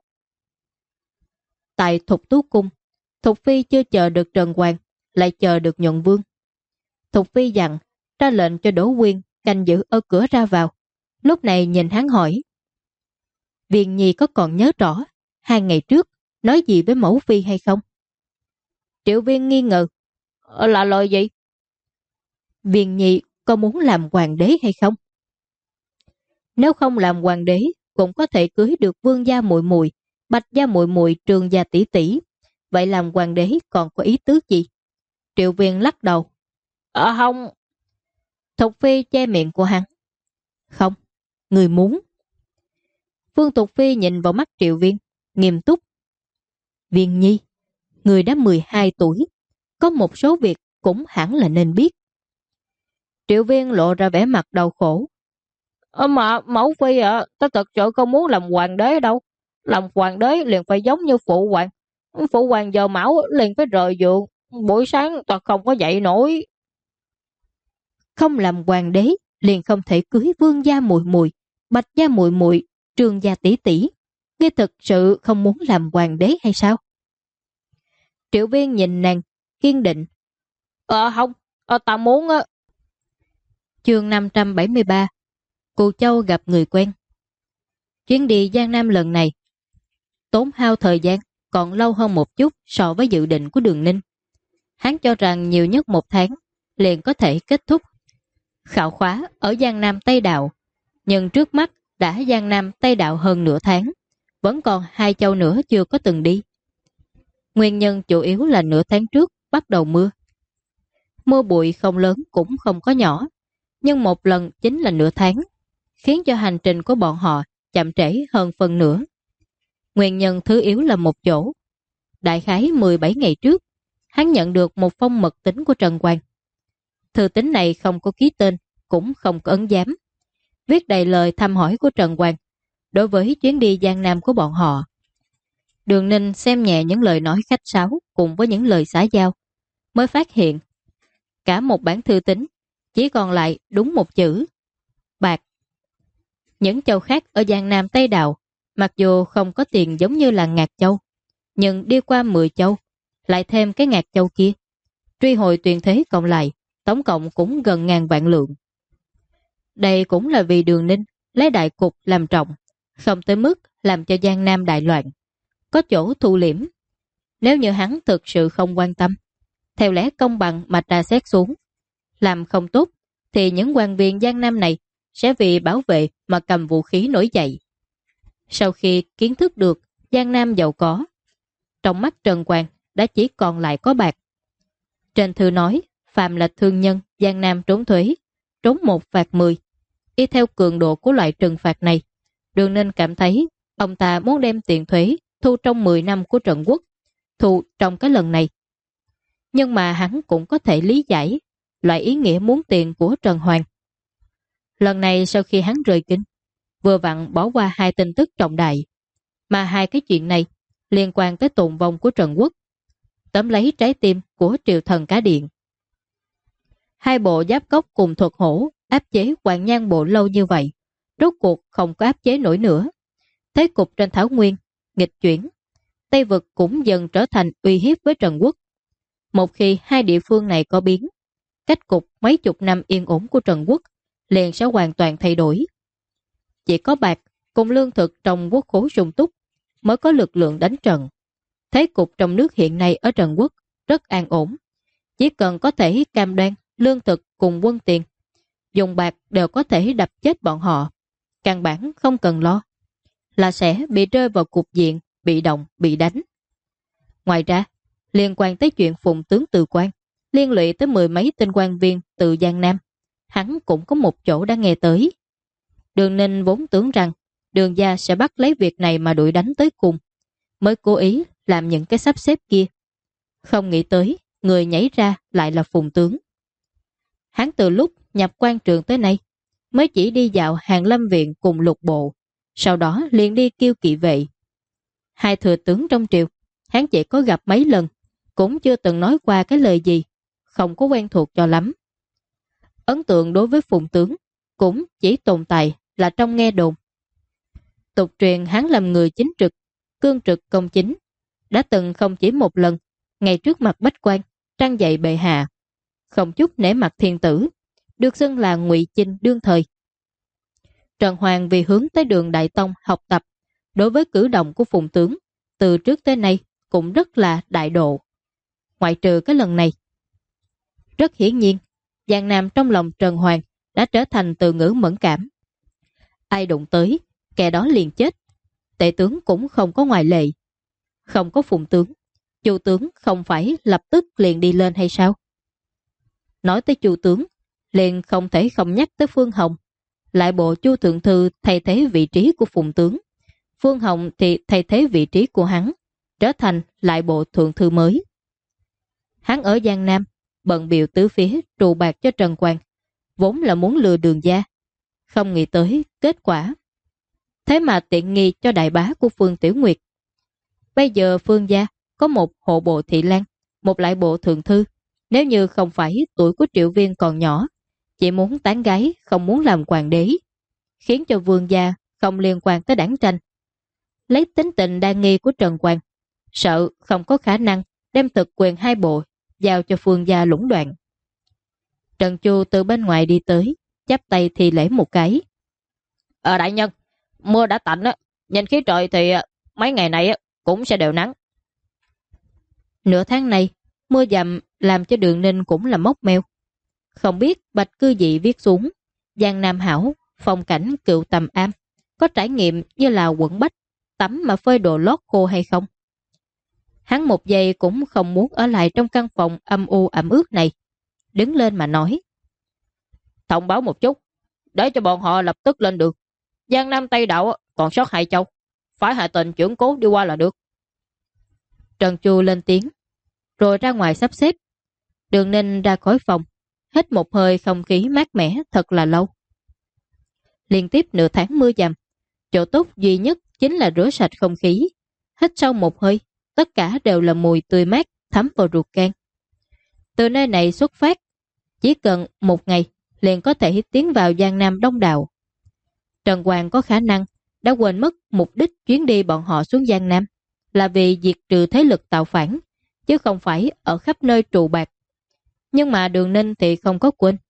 A: Tại Thục Tú cung, Thục Phi chưa chờ được Trần Hoàng, lại chờ được Nhuận Vương. Thục Phi dặn, ra lệnh cho Đỗ Quyên canh giữ ở cửa ra vào. Lúc này nhìn hắn hỏi. Viên Nhi có còn nhớ rõ 2 ngày trước nói gì với mẫu phi hay không? Triệu Viên nghi ngờ.
B: Là lời gì?
A: Viên Nhi có muốn làm hoàng đế hay không? Nếu không làm hoàng đế, cũng có thể cưới được Vương gia muội muội, Bạch gia muội muội, Trường gia tỷ tỷ. Vậy làm hoàng đế còn có ý tứ gì? Triệu Viên lắc đầu.
B: Không.
A: Thục Phi che miệng của hắn. Không, người muốn. Phương Tục Phi nhìn vào mắt Triệu Viên, nghiêm túc. Viên Nhi, người đã 12 tuổi, có một số việc cũng hẳn là nên biết. Triệu Viên lộ ra vẻ mặt đau khổ.
B: Mà mẫu phi ta thật sự không muốn làm hoàng đế đâu. Làm hoàng đế liền phải giống như phụ hoàng. Phụ hoàng giờ mão liền phải rời giường, buổi sáng ta không có dậy nổi.
A: Không làm hoàng đế liền không thể cưới Vương gia muội muội, Bạch gia muội muội, Trường gia tỷ tỷ. Ngươi thực sự không muốn làm hoàng đế hay sao? Triệu Viên nhìn nàng, kiên định.
B: Không, ta muốn á.
A: Chương 573. Cù Châu gặp người quen. Chuyến đi Giang Nam lần này tốn hao thời gian còn lâu hơn một chút so với dự định của Đường Ninh. Hắn cho rằng nhiều nhất 1 tháng liền có thể kết thúc khảo khóa ở Giang Nam Tây Đạo, nhưng trước mắt đã Giang Nam Tây Đạo hơn nửa tháng, vẫn còn 2 châu nữa chưa có từng đi. Nguyên nhân chủ yếu là nửa tháng trước bắt đầu mưa. Mưa bụi không lớn cũng không có nhỏ, nhưng một lần chính là nửa tháng, khiến cho hành trình của bọn họ chậm trễ hơn phần nửa. Nguyên nhân thứ yếu là một chỗ. Đại khái 17 ngày trước, hắn nhận được một phong mật tín của Trần Quang. Thư tín này không có ký tên, cũng không có ấn giám, viết đầy lời thăm hỏi của Trần Quang đối với chuyến đi Giang Nam của bọn họ. Đường Ninh xem nhẹ những lời nói khách sáo cùng với những lời xã giao, mới phát hiện cả một bản thư tín chỉ còn lại đúng một chữ: bạc. Những châu khác ở Giang Nam Tây Đạo mặc dù không có tiền giống như là Ngạc Châu, nhưng đi qua 10 châu, lại thêm cái Ngạc Châu kia, truy hồi tuyển thế cộng lại, tổng cộng cũng gần ngàn vạn lượng. Đây cũng là vì Đường Ninh lấy đại cục làm trọng, không tới mức làm cho Giang Nam đại loạn, có chỗ thu liễm. Nếu như hắn thực sự không quan tâm, theo lẽ công bằng mà tra xét xuống, làm không tốt, thì những quan viên Giang Nam này sẽ vì bảo vệ mà cầm vũ khí nổi dậy. Sau khi kiến thức được Giang Nam giàu có, trong mắt Trần Quang đã chỉ còn lại có bạc. Trên thư nói, phàm là thương nhân Giang Nam trốn thuế, trốn 1 phạt 10. Y theo cường độ của loại trừng phạt này, Đường Ninh cảm thấy ông ta muốn đem tiền thuế thu trong 10 năm của Trần Quốc, thu trong cái lần này. Nhưng mà hắn cũng có thể lý giải loại ý nghĩa muốn tiền của Trần Hoàng. Lần này sau khi hắn rời kinh, vừa vặn bỏ qua 2 tin tức trọng đại, mà 2 cái chuyện này liên quan tới tồn vong của Trần Quốc, tóm lấy trái tim của triều thần Cá Điện. 2 bộ giáp cốc cùng thuật hổ áp chế Hoàng Nhan bộ lâu như vậy, rốt cuộc không có áp chế nổi nữa. Thế cục trên Thảo Nguyên nghịch chuyển, Tây Vực cũng dần trở thành uy hiếp với Trần Quốc. Một khi 2 địa phương này có biến, cách cục mấy chục năm yên ổn của Trần Quốc liền sẽ hoàn toàn thay đổi. Chỉ có bạc cùng lương thực trong quốc khố sung túc mới có lực lượng đánh trận. Thế cục trong nước hiện nay ở Trần Quốc rất an ổn. Chỉ cần có thể cam đoan lương thực cùng quân tiền, dùng bạc đều có thể đập chết bọn họ. Căn bản không cần lo, là sẽ bị rơi vào cục diện bị động, bị đánh. Ngoài ra, liên quan tới chuyện phụng tướng Từ Quan, liên lụy tới 10 mấy tên quan viên từ Giang Nam, hắn cũng có một chỗ đã nghe tới. Đường Ninh vốn tưởng rằng Đường gia sẽ bắt lấy việc này mà đuổi đánh tới cùng, mới cố ý làm những cái sắp xếp kia. Không nghĩ tới, người nhảy ra lại là Phùng tướng. Hắn từ lúc nhập quan trường tới nay, mới chỉ đi dạo Hàng Lâm Viện cùng Lục Bộ, sau đó liền đi kêu kỵ vệ. 2 thừa tướng trong triều, hắn chỉ có gặp mấy lần, cũng chưa từng nói qua cái lời gì, không có quen thuộc cho lắm. Ấn tượng đối với Phùng tướng cũng chỉ tồn tại là trong nghe đồn. Tục truyền hắn làm người chính trực, cương trực công chính, đã từng không chỉ một lần ngay trước mặt bách quan trăng dậy bệ hạ, không chút nể mặt thiên tử, được xưng là Ngụy Chinh đương thời. Trần Hoàng vì hướng tới Đường Đại Tông học tập, đối với cử động của Phùng tướng từ trước tới nay cũng rất là đại độ, ngoại trừ cái lần này. Rất hiển nhiên, Giang Nam trong lòng Trần Hoàng đã trở thành từ ngữ mẫn cảm. Ai đụng tới, kẻ đó liền chết. Tể tướng cũng không có ngoại lệ. Không có Phùng tướng, Chu tướng không phải lập tức liền đi lên hay sao? Nói tới Chu tướng, liền không thể không nhắc tới Phương Hồng. Lại bộ Chu thượng thư thay thế vị trí của Phùng tướng, Phương Hồng thì thay thế vị trí của hắn, trở thành lại bộ thượng thư mới. Hắn ở Giang Nam bận biểu tứ phía trù bạc cho Trần Quang, vốn là muốn lừa Đường gia, không nghĩ tới kết quả. Thế mà tiện nghi cho đại bá của Phương Tiểu Nguyệt. Bây giờ Phương gia có một hộ bộ thị lang, một lại bộ thượng thư. Nếu như không phải tuổi của Triệu Viên còn nhỏ, chỉ muốn tán gái, không muốn làm hoàng đế, khiến cho Vương gia không liên quan tới đảng tranh. Lấy tính tình đa nghi của Trần Quang, sợ không có khả năng đem thực quyền 2 bộ giao cho Phương gia lũng đoạn. Trần Chu từ bên ngoài đi tới, chắp tay thì lễ một cái. Đại nhân, mưa đã tạnh á, nhìn khí trời thì mấy ngày này cũng sẽ đều nắng. Nửa tháng này, mưa dầm làm cho Đường Ninh cũng là mốc meo. Không biết Bạch Cư Dị viết xuống Giang Nam hảo, phong cảnh cựu tầm am, có trải nghiệm như là quận Bách, tắm mà phơi đồ lót khô hay không? Hắn một giây cũng không muốn ở lại trong căn phòng âm u ẩm ướt này. Đứng lên mà nói.
B: Thông báo một chút, để cho bọn họ lập tức lên đường. Giang Nam Tây Đạo còn sót 2 châu, phải hạ tình trưởng cố đi qua là được.
A: Trần Chu lên tiếng, rồi ra ngoài sắp xếp. Đường Ninh ra khỏi phòng, hít một hơi không khí mát mẻ thật là lâu. Liên tiếp nửa tháng mưa dầm, chỗ tốt duy nhất chính là rửa sạch không khí. Hít sâu một hơi, tất cả đều là mùi tươi mát thấm vào ruột gan. Từ nơi này xuất phát, chỉ cần một ngày liền có thể tiến vào Giang Nam Đông Đạo. Trần Hoàng có khả năng đã quên mất mục đích chuyến đi bọn họ xuống Giang Nam là vì diệt trừ thế lực tạo phản, chứ không phải ở khắp nơi trụ bạc. Nhưng mà Đường Ninh thì không có quên.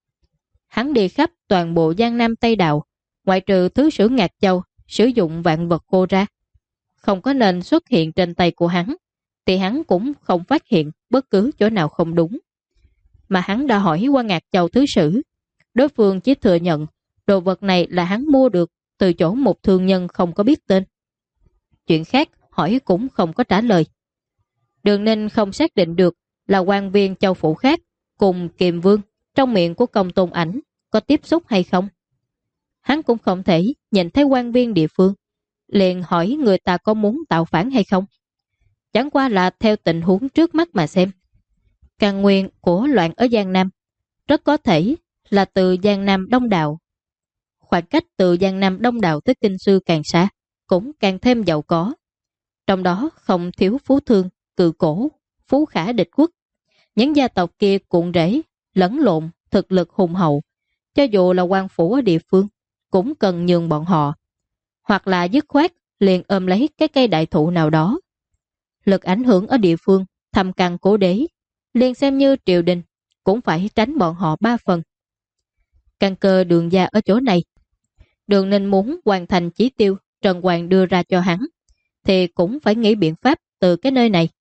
A: Hắn đi khắp toàn bộ Giang Nam Tây Đạo, ngoại trừ thứ sử Ngạc Châu sử dụng vạn vật khô ra, không có nên xuất hiện trên tay của hắn, thì hắn cũng không phát hiện bất cứ chỗ nào không đúng. Mà hắn đã hỏi qua Ngạc Châu thứ sử, đối phương chỉ thừa nhận đồ vật này là hắn mua được từ chỗ một thương nhân không có biết tên. Chuyện khác hỏi cũng không có trả lời. Đường Ninh không xác định được là quan viên châu phủ khác cùng Kiềm Vương trong miệng của Công Tôn Ảnh có tiếp xúc hay không. Hắn cũng không thể nhìn thấy quan viên địa phương liền hỏi người ta có muốn tạo phản hay không. Chẳng qua là theo tình huống trước mắt mà xem. Căn nguyên của loạn ở Giang Nam rất có thể là từ Giang Nam Đông Đạo. Khoảng cách từ Giang Nam Đông Đạo tới Kinh Sư càng xa, cũng càng thêm giàu có. Trong đó không thiếu phú thương, cự cổ, phú khả địch quốc. Những gia tộc kia cuộn rễ, lẫn lộn, thực lực hùng hậu. Cho dù là quan phủ ở địa phương, cũng cần nhường bọn họ. Hoặc là dứt khoát, liền ôm lấy cái cây đại thụ nào đó. Lực ảnh hưởng ở địa phương, thầm căn cố đế, liền xem như triều đình, cũng phải tránh bọn họ 3 phần. Căn cơ Đường gia ở chỗ này. Đường Ninh muốn hoàn thành chỉ tiêu Trần Hoàng đưa ra cho hắn, thì cũng phải nghĩ biện pháp từ cái nơi này.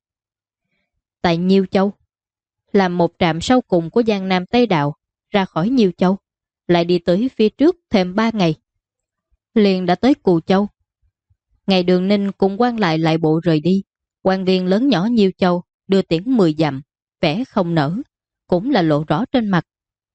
A: Tại Nhiêu Châu, làm một trạm sau cùng của Giang Nam Tây Đạo, ra khỏi Nhiêu Châu, lại đi tới phía trước thêm 3 ngày. Liền đã tới Cù Châu. Ngày Đường Ninh cùng quan lại bộ rời đi, quan viên lớn nhỏ Nhiêu Châu đưa tiễn 10 dặm, vẻ không nở, cũng là lộ rõ trên mặt.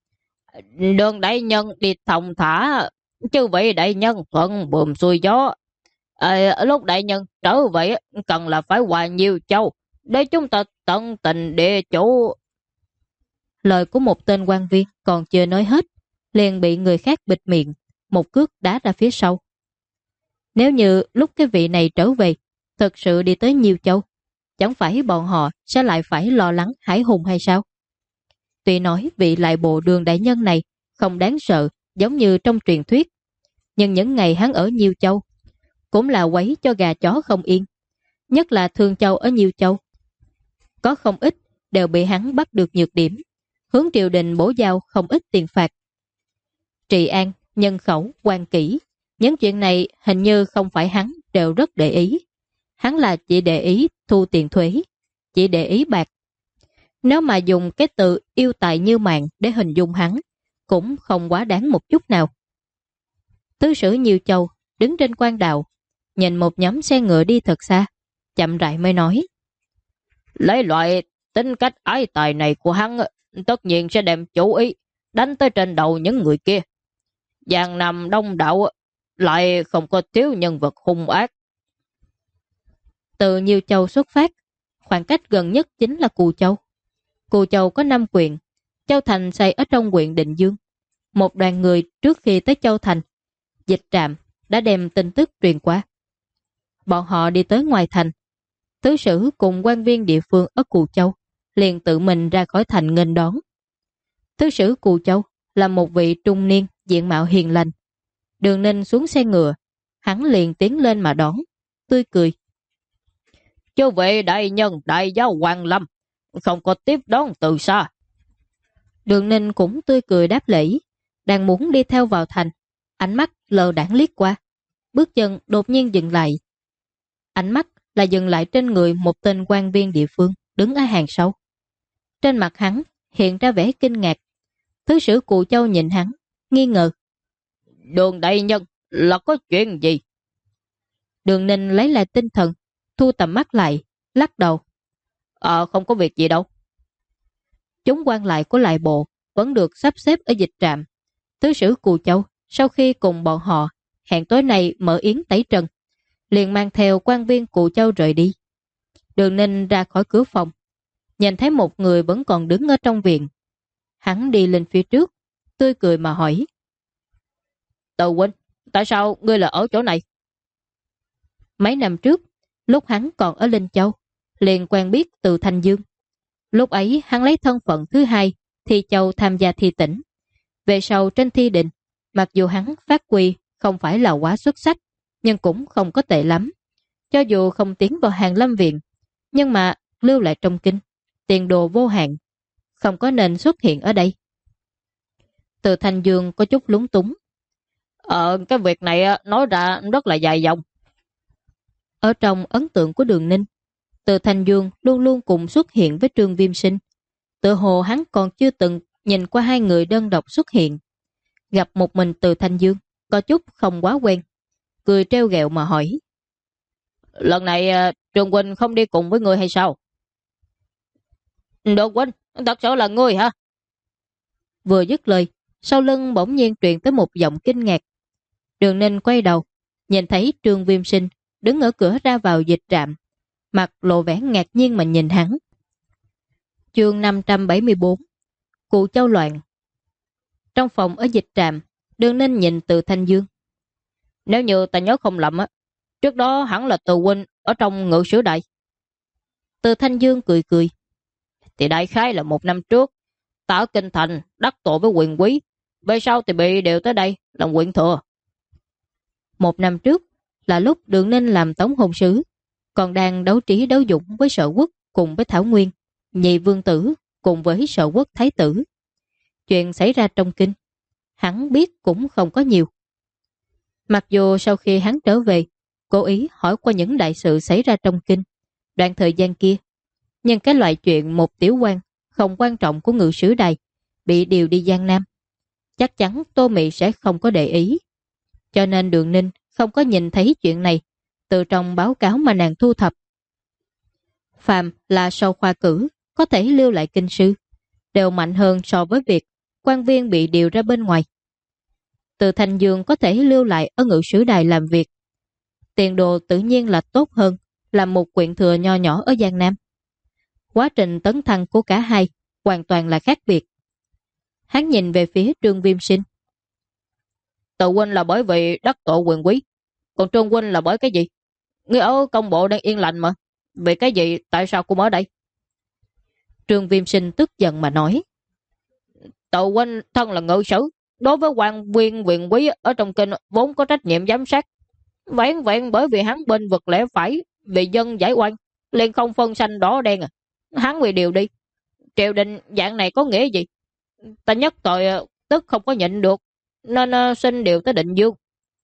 B: Đường đại nhân đi thong thả, chứ vậy đại nhân thuận buồm xuôi gió. Lúc đại nhân trở vậy cần là phải qua Nhiêu Châu để chúng ta tận tình địa chủ.
A: Lời của một tên quan viên còn chưa nói hết, liền bị người khác bịt miệng, một cước đá ra phía sau. Nếu như lúc cái vị này trở về, thực sự đi tới Nhiêu Châu, chẳng phải bọn họ sẽ lại phải lo lắng hãi hùng hay sao? Tuy nói vị lại bộ Đường đại nhân này không đáng sợ giống như trong truyền thuyết, nhưng những ngày hắn ở Nhiêu Châu cũng là quấy cho gà chó không yên. Nhất là Thương Châu ở Nhiêu Châu, có không ít đều bị hắn bắt được nhược điểm, hướng triều đình bổ giao không ít tiền phạt. Trị an, nhân khẩu, quan kỹ, những chuyện này hình như không phải hắn đều rất để ý. Hắn là chỉ để ý thu tiền thuế, chỉ để ý bạc. Nếu mà dùng cái từ yêu tài như mạng để hình dung hắn, cũng không quá đáng một chút nào. Thứ sử Nhiêu Châu đứng trên quan đạo, nhìn một nhóm xe ngựa đi thật xa, chậm rãi mới nói.
B: Lấy loại tính cách ái tài này của hắn, tất nhiên sẽ đem chú ý đánh tới trên đầu những người kia. Giang Nam Đông Đạo lại không có thiếu nhân vật hung ác.
A: Từ Nhiêu Châu xuất phát, khoảng cách gần nhất chính là Cù Châu. Cù Châu có 5 huyện, Châu Thành xây ở trong huyện Định Dương. Một đoàn người trước khi tới Châu Thành, dịch trạm đã đem tin tức truyền qua. Bọn họ đi tới ngoài thành, thứ sử cùng quan viên địa phương ở Cù Châu liền tự mình ra khỏi thành nghênh đón. Thứ sử Cù Châu là một vị trung niên diện mạo hiền lành. Đường Ninh xuống xe ngựa, hắn liền tiến lên mà đón, tươi cười.
B: Chứ vậy đại nhân đại giáo Hoàng Lâm không có tiếp đón từ xa.
A: Đường Ninh cũng tươi cười đáp lễ, đang muốn đi theo vào thành, ánh mắt lờ đãng liếc qua, bước chân đột nhiên dừng lại. Ánh mắt là dừng lại trên người một tên quan viên địa phương đứng ở hàng sau. Trên mặt hắn hiện ra vẻ kinh ngạc. Thứ sử Cù Châu nhìn hắn, nghi ngờ.
B: Đường đại nhân là có chuyện gì?
A: Đường Ninh lấy lại tinh thần, thu tầm mắt lại,
B: lắc đầu. Không có việc gì đâu. Chúng quan lại của lại bộ vẫn được sắp xếp ở dịch trạm. Thứ sử Cù Châu sau khi cùng bọn họ hẹn tối nay mở yến tẩy trần, liền mang theo quan viên Cù Châu rời đi. Đường Ninh ra khỏi cửa phòng, nhìn thấy một người vẫn còn đứng ở trong viện. Hắn đi lên phía trước, tươi cười mà hỏi. Từ huynh, tại sao ngươi là ở chỗ này? Mấy năm trước, lúc hắn còn ở Linh Châu, liền quen biết Từ Thanh Dương. Lúc ấy hắn lấy thân phận thứ hai Thi Châu tham gia thi tỉnh. Về sau trên thi đình, mặc dù hắn phát huy không phải là quá xuất sắc, nhưng cũng không có tệ lắm. Cho dù không tiến vào hàng lâm viện, nhưng mà lưu lại trong kinh, tiền đồ vô hạn, không có nên xuất hiện ở đây. Từ Thanh Dương có chút lúng túng. Cái việc này nói ra rất là dài dòng. Ở trong ấn tượng của Đường Ninh, Từ Thanh Dương luôn luôn cùng xuất hiện với Trương Viêm Sinh. Tự hồ hắn còn chưa từng nhìn qua hai người đơn độc xuất hiện. Gặp một mình Từ Thanh Dương, có chút không quá quen, cười trêu ghẹo mà hỏi. Lần này Trương huynh không đi cùng với người hay sao? Được huynh, thật sự là ngươi hả? Vừa dứt lời, sau lưng bỗng nhiên truyền tới một giọng kinh ngạc. Đường Ninh quay đầu, nhìn thấy Trương Viêm Sinh đứng ở cửa ra vào dịch trạm, mặt lộ vẻ ngạc nhiên mà nhìn hắn. Chương 574 Cụ Châu loạn. Trong phòng ở dịch trạm, Đường Ninh nhìn Từ Thanh Dương. Nếu như ta nhớ không lầm trước đó hẳn là Từ huynh ở trong Ngự Sử Đại. Từ Thanh Dương cười cười. Thì đại khái là 1 năm trước, ta ở Kinh Thành đắc tội với quyền quý, về sau thì bị điều tới đây làm quyện thừa. 1 năm trước là lúc Đường Ninh làm tống hôn sứ, còn đang đấu trí đấu dũng với Sở Quốc cùng với Thảo Nguyên, Nhị Vương Tử cùng với Sở Quốc Thái Tử. Chuyện xảy ra trong kinh, hắn biết cũng không có nhiều. Mặc dù sau khi hắn trở về, cố ý hỏi qua những đại sự xảy ra trong kinh đoạn thời gian kia, nhưng cái loại chuyện một tiểu quan không quan trọng của Ngự Sử Đài bị điều đi Giang Nam, chắc chắn Tô Mị sẽ không có để ý. Cho nên Đường Ninh không có nhìn thấy chuyện này từ trong báo cáo mà nàng thu thập. Phàm là sau khoa cử có thể lưu lại kinh sư, đều mạnh hơn so với việc quan viên bị điều ra bên ngoài. Từ Thanh Dương có thể lưu lại ở Ngự Sử Đài làm việc, tiền đồ tự nhiên là tốt hơn làm một quyện thừa nho nhỏ ở Giang Nam. Quá trình tấn thăng của cả hai hoàn toàn là khác biệt. Hắn nhìn về phía Trương Viêm Sinh. Tự huynh là bởi vì đắc tội quyền quý, còn Trương huynh là bởi cái gì? Ngươi ở công bộ đang yên lành mà, vì cái gì tại sao cũng ở đây? Trương Viêm Sinh tức giận mà nói. Tự huynh thân là ngự sử, đối với quan viên quyền quý ở trong kinh vốn có trách nhiệm giám sát. Vẹn vẹn bởi vì hắn bên vực lẽ phải, vì dân giải oan, liền không phân xanh đỏ đen hắn bị điều đi. Triều đình dạng này có nghĩa gì? Ta nhất tội tức không có nhịn được, nên xin điều tới Định Dương.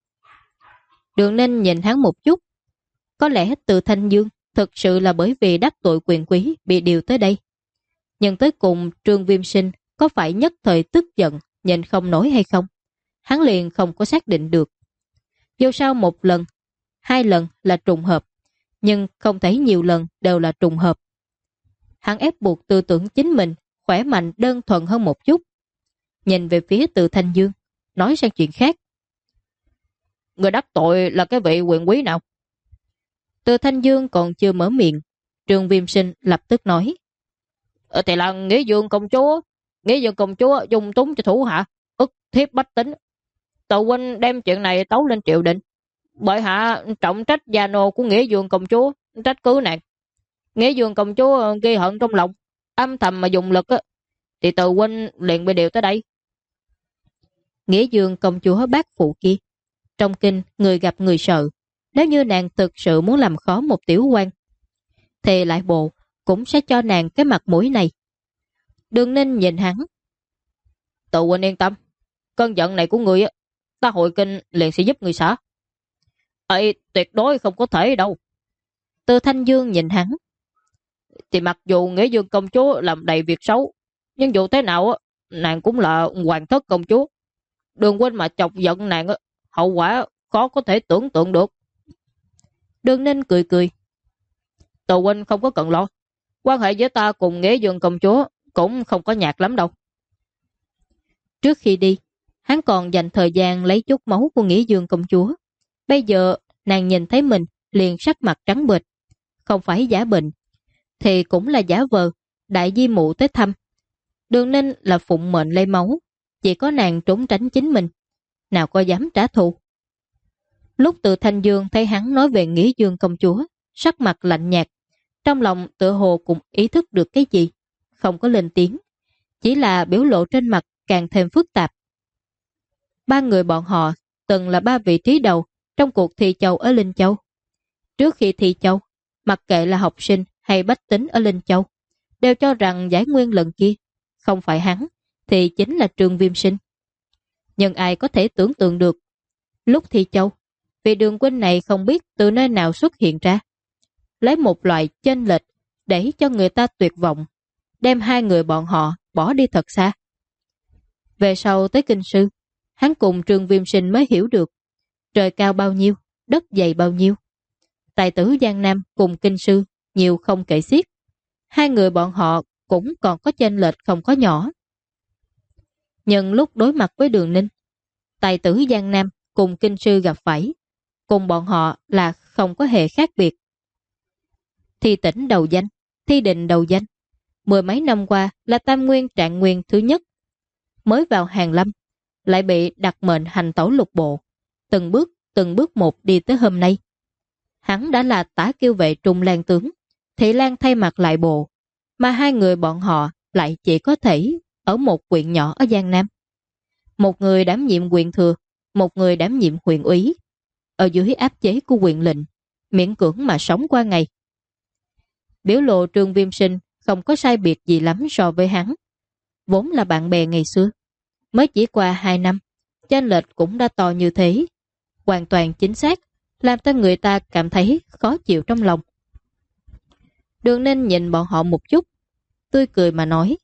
B: Đường Ninh nhìn hắn một chút. Có lẽ Từ Thanh Dương thực sự là bởi vì đắc tội quyền quý bị điều tới đây. Nhưng tới cùng Trương Viêm Sinh có phải nhất thời tức giận nhìn không nổi hay không? Hắn liền không có xác định được. Dù sao 1 lần, 2 lần là trùng hợp, nhưng không thấy nhiều lần đều là trùng hợp. Hắn ép buộc tư tưởng chính mình khỏe mạnh đơn thuần hơn một chút. Nhìn về phía Từ Thanh Dương, nói sang chuyện khác. Người đắc tội là cái vị quyền quý nào? Từ Thanh Dương còn chưa mở miệng, Trương Viêm Sinh lập tức nói. Thì là Nghĩa Dương công chúa. Nghĩa Dương công chúa dung túng cho thủ hạ, ức thiếp bách tính. Tự huynh đem chuyện này tấu lên triều đình. Bởi hạ trọng trách gia nô của Nghĩa Dương công chúa, trách cứ nàng. Nghĩa Dương công chúa ghi hận trong lòng, âm thầm mà dùng lực thì Từ huynh liền bị điều tới đây. Nghĩa Dương công chúa bác phụ kia, trong kinh người gặp người sợ. Nếu như nàng thực sự muốn làm khó một tiểu quan, thì lại bộ cũng sẽ cho nàng cái mặt mũi này. Đường Ninh nhìn hắn. Tự huynh yên tâm, cơn giận này của người ta hội kinh liền sẽ giúp người xả. Tuyệt đối không có thể đâu. Từ Thanh Dương nhìn hắn. Thì mặc dù Nghĩa Dương công chúa làm đầy việc xấu, nhưng dù thế nào nàng cũng là hoàng thất công chúa. Đường huynh mà chọc giận nàng hậu quả khó có thể tưởng tượng được. Đường Ninh cười cười. Tù huynh không có cần lo. Quan hệ với ta cùng Nghĩa Dương công chúa cũng không có nhạt lắm đâu.
A: Trước khi đi, hắn còn dành thời gian lấy chút máu của Nghĩa Dương công chúa. Bây giờ nàng nhìn thấy mình liền sắc mặt trắng bệch, không phải giả bệnh thì cũng là giả vờ. Đại di mụ tới thăm, Đường Ninh là phụng mệnh lấy máu, chỉ có nàng trốn tránh chính mình, nào có dám trả thù. Lúc Từ Thanh Dương thấy hắn nói về Nghĩa Dương công chúa, sắc mặt lạnh nhạt, trong lòng tựa hồ cũng ý thức được cái gì, không có lên tiếng, chỉ là biểu lộ trên mặt càng thêm phức tạp. Ba người bọn họ từng là ba vị trí đầu trong cuộc thi châu ở Linh Châu. Trước khi thi châu, mặc kệ là học sinh hay bách tính ở Linh Châu, đều cho rằng giải nguyên lần kia không phải hắn thì chính là Trương Viêm Sinh. Nhưng ai có thể tưởng tượng được, lúc thi châu, vị Đường huynh này không biết từ nơi nào xuất hiện ra, lấy một loại chênh lệch để cho người ta tuyệt vọng, đem hai người bọn họ bỏ đi thật xa. Về sau tới kinh sư, hắn cùng Trương Viêm Sinh mới hiểu được trời cao bao nhiêu, đất dày bao nhiêu. Tài tử Giang Nam cùng kinh sư nhiều không kể xiết, hai người bọn họ cũng còn có chênh lệch không có nhỏ. Nhưng lúc đối mặt với Đường Ninh, tài tử Giang Nam cùng kinh sư gặp phải, cùng bọn họ là không có hề khác biệt. Thi tỉnh đầu danh, thi định đầu danh, mười mấy năm qua là tam nguyên trạng nguyên thứ nhất. Mới vào hàng lâm, lại bị đặt mệnh hành tẩu lục bộ, từng bước một đi tới hôm nay. Hắn đã là tả kiêu vệ Trung Lan tướng, Thị Lan thay mặt lại bộ, mà hai người bọn họ lại chỉ có thể ở một huyện nhỏ ở Giang Nam. Một người đảm nhiệm huyện thừa, một người đảm nhiệm huyện úy, ở dưới áp chế của huyện lệnh, miễn cưỡng mà sống qua ngày. Biểu lộ Trương Viêm Sinh không có sai biệt gì lắm so với hắn, vốn là bạn bè ngày xưa. Mới chỉ qua 2 năm, chênh lệch cũng đã to như thế, hoàn toàn chính xác, làm cho người ta cảm thấy khó chịu trong lòng. Đường Ninh nhìn bọn họ một chút, tươi cười mà nói: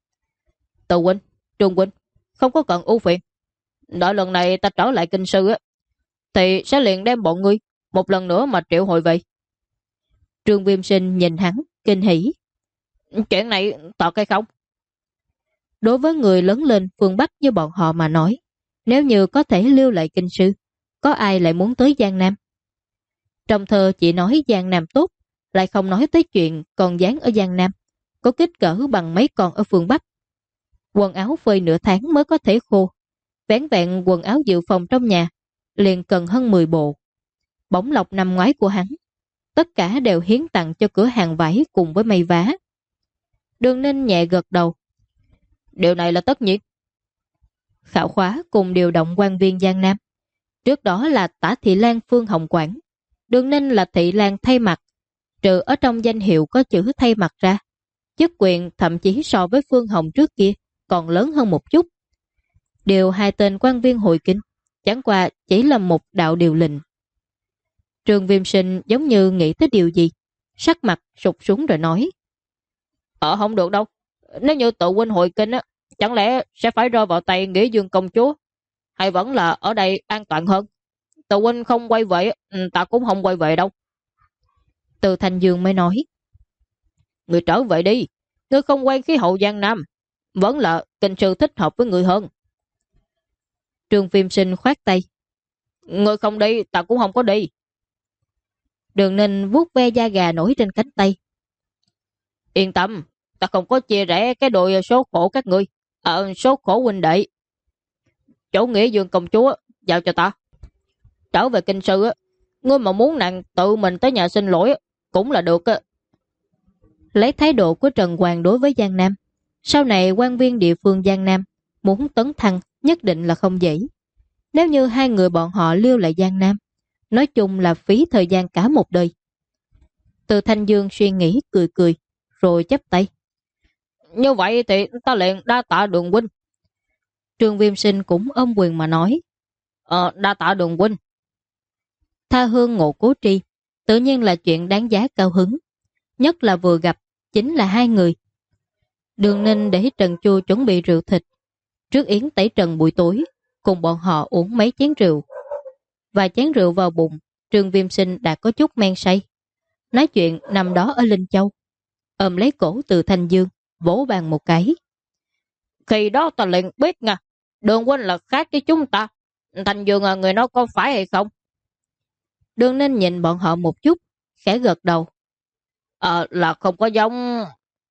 A: Tù huynh, Trương huynh, không có cần ưu phiền. Đợi lần này ta trở lại kinh sư á, thì sẽ liền đem bọn ngươi một lần nữa mà triệu hồi về. Trương Viêm Sinh nhìn hắn, kinh hỉ: Chuyện này thật hay không? Đối với người lớn lên phương Bắc như bọn họ mà nói, nếu như có thể lưu lại kinh sư, có ai lại muốn tới Giang Nam? Trong thơ chỉ nói Giang Nam tốt, lại không nói tới chuyện con gián ở Giang Nam có kích cỡ bằng mấy con ở phương Bắc. Quần áo phơi nửa tháng mới có thể khô, vẻn vẹn quần áo dự phòng trong nhà liền cần hơn 10 bộ. Bổng lộc năm ngoái của hắn, tất cả đều hiến tặng cho cửa hàng vải cùng với may vá. Đường Ninh nhẹ gật đầu: Điều này là tất nhiên. Khảo khóa cùng điều động quan viên Giang Nam. Trước đó là Tả Thị Lan Phương Hồng Quảng, Đường Ninh là Thị Lan thay mặt, trừ ở trong danh hiệu có chữ thay mặt ra, chức quyền thậm chí so với Phương Hồng trước kia còn lớn hơn một chút. Điều hai tên quan viên hội kinh chẳng qua chỉ là một đạo điều lệnh. Trương Viêm Sinh giống như nghĩ tới điều gì, sắc mặt sụt xuống rồi nói: Không được đâu. Nếu như tự huynh hội kinh á, chẳng lẽ sẽ phải rơi vào tay Nghĩa Dương công chúa, hay vẫn là ở đây an toàn hơn? Tự huynh không quay về, ta cũng không quay về đâu. Từ Thanh Dương mới nói: Người trở về đi, người không quen khí hậu Giang Nam, vẫn là kinh sư thích hợp với người hơn. Trương Viêm Sinh khoát tay: Người không đi, ta cũng không có đi. Đường Ninh vuốt ve da gà nổi trên cánh tay: Yên tâm, ta không có chia rẽ cái đội số khổ các ngươi, số khổ huynh đệ. Chỗ Nghĩa Dương công chúa giao cho ta. Trở về kinh sư, ngươi mà muốn nàng tự mình tới nhà xin lỗi cũng là được. Lấy thái độ của Trần Hoàng đối với Giang Nam, sau này quan viên địa phương Giang Nam muốn tấn thăng nhất định là không dễ. Nếu như hai người bọn họ lưu lại Giang Nam, nói chung là phí thời gian cả một đời. Từ Thanh Dương suy nghĩ cười cười, rồi chắp tay: Như vậy thì ta liền đa tạ Đường huynh. Trương Viêm Sinh cũng ôm quyền mà nói: Đa tạ Đường huynh. Tha hương ngộ cố tri, tự nhiên là chuyện đáng giá cao hứng. Nhất là vừa gặp chính là hai người. Đường Ninh để Trần Chu chuẩn bị rượu thịt, trước yến tẩy trần buổi tối, cùng bọn họ uống mấy chén rượu. Và chén rượu vào bụng, Trương Viêm Sinh đã có chút men say. nói chuyện nằm đó ở Linh Châu, ôm lấy cổ Từ Thanh Dương, vỗ bàn một cái.
B: Khi đó ta liền biết nha, Đường huynh là khác với chúng ta. Thanh Dương à, người nói có phải hay không?
A: Đường Ninh nhìn bọn họ một chút, khẽ gật đầu.
B: Là không có giống.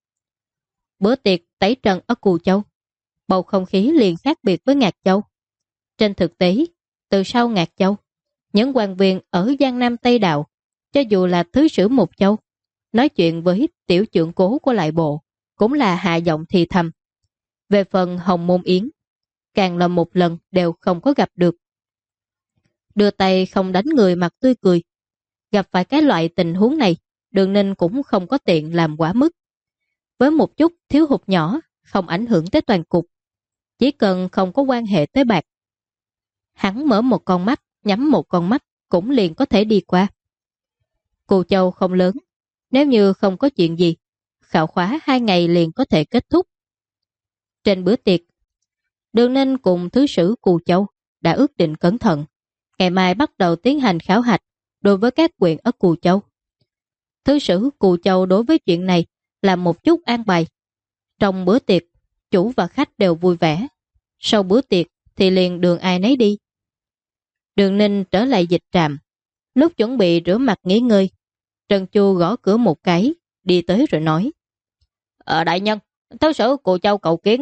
A: Bữa tiệc tẩy trần ở Cù Châu, bầu không khí liền khác biệt với Ngạc Châu. Trên thực tế, từ sau Ngạc Châu, những quan viên ở Giang Nam Tây Đạo, cho dù là thứ sử một châu, nói chuyện với tiểu trưởng cố của lại bộ, cũng là hạ giọng thì thầm. Về phần Hồng Môn Yến, càng là một lần đều không có gặp được. Đưa tay không đánh người mặt tươi cười. Gặp phải cái loại tình huống này, Đường Ninh cũng không có tiện làm quá mức. Với một chút thiếu hụt nhỏ, không ảnh hưởng tới toàn cục. Chỉ cần không có quan hệ tới bạc. Hắn mở một con mắt, nhắm một con mắt, cũng liền có thể đi qua. Cù Châu không lớn, nếu như không có chuyện gì, khảo khóa 2 ngày liền có thể kết thúc. Trên bữa tiệc, Đường Ninh cùng thứ sử Cù Châu đã ước định cẩn thận, ngày mai bắt đầu tiến hành khảo hạch đối với các huyện ở Cù Châu. Thứ sử Cù Châu đối với chuyện này là một chút an bài. Trong bữa tiệc, chủ và khách đều vui vẻ. Sau bữa tiệc thì liền đường ai nấy đi. Đường Ninh trở lại dịch trạm. Lúc chuẩn bị rửa mặt nghỉ ngơi, Trần Chu gõ cửa một cái, đi tới rồi nói.
B: Đại nhân, thứ sử Cù Châu cầu kiến.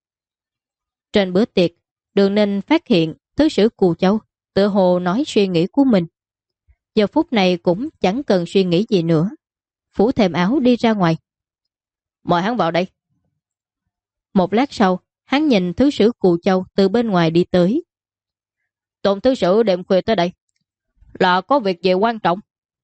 A: Trên bữa tiệc, Đường Ninh phát hiện thứ sử Cù Châu tự hồ nói suy nghĩ của mình. Giờ phút này cũng chẳng cần suy nghĩ gì nữa. Phủ thêm áo đi ra ngoài.
B: Mời hắn vào đây.
A: Một lát sau, hắn nhìn thứ sử Cù Châu từ bên ngoài đi tới.
B: Tôn thứ sử đêm khuya tới đây, là có việc gì quan trọng?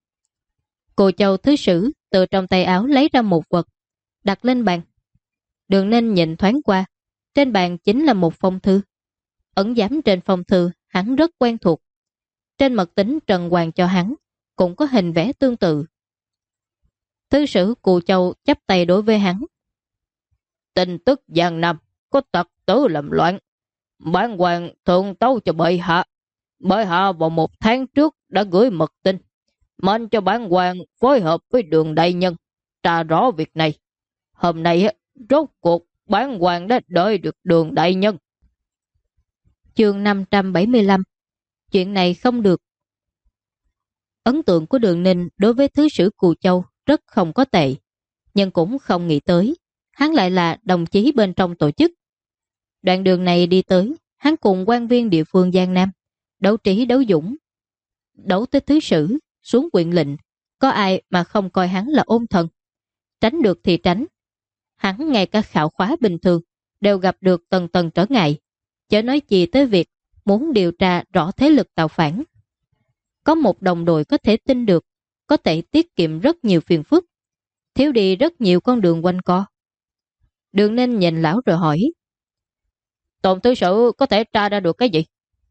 A: Cù Châu thứ sử từ trong tay áo lấy ra một vật, đặt lên bàn. Đường Ninh nhìn thoáng qua, trên bàn chính là một phong thư. Ẩn giám trên phong thư hắn rất quen thuộc. Trên mật tín Trần Hoàng cho hắn cũng có hình vẽ tương tự. Thứ sử Cù Châu chắp tay đối với hắn.
B: Tin tức Giang Nam có tặc tử làm loạn, bản hoàng thượng tấu cho bệ hạ. Bệ hạ vào 1 tháng trước đã gửi mật tin, mệnh cho bản hoàng phối hợp với Đường đại nhân tra rõ việc này. Hôm nay rốt cuộc bản hoàng đã đợi được Đường đại nhân.
A: Chương 575. Chuyện này không được. Ấn tượng của Đường Ninh đối với thứ sử Cù Châu rất không có tệ, nhưng cũng không nghĩ tới hắn lại là đồng chí bên trong tổ chức. Đoạn đường này đi tới, hắn cùng quan viên địa phương Giang Nam đấu trí đấu dũng, đấu tới thứ sử, xuống quyện lệnh, có ai mà không coi hắn là ôn thần. Tránh được thì tránh. Hắn ngay cả khảo khóa bình thường đều gặp được tầng tầng trở ngại, chớ nói gì tới việc muốn điều tra rõ thế lực tạo phản. Có một đồng đội có thể tin được, có thể tiết kiệm rất nhiều phiền phức, thiếu đi rất nhiều con đường quanh co. Đường Ninh nhìn lão rồi hỏi.
B: Tôn thứ sử có thể tra ra được cái gì?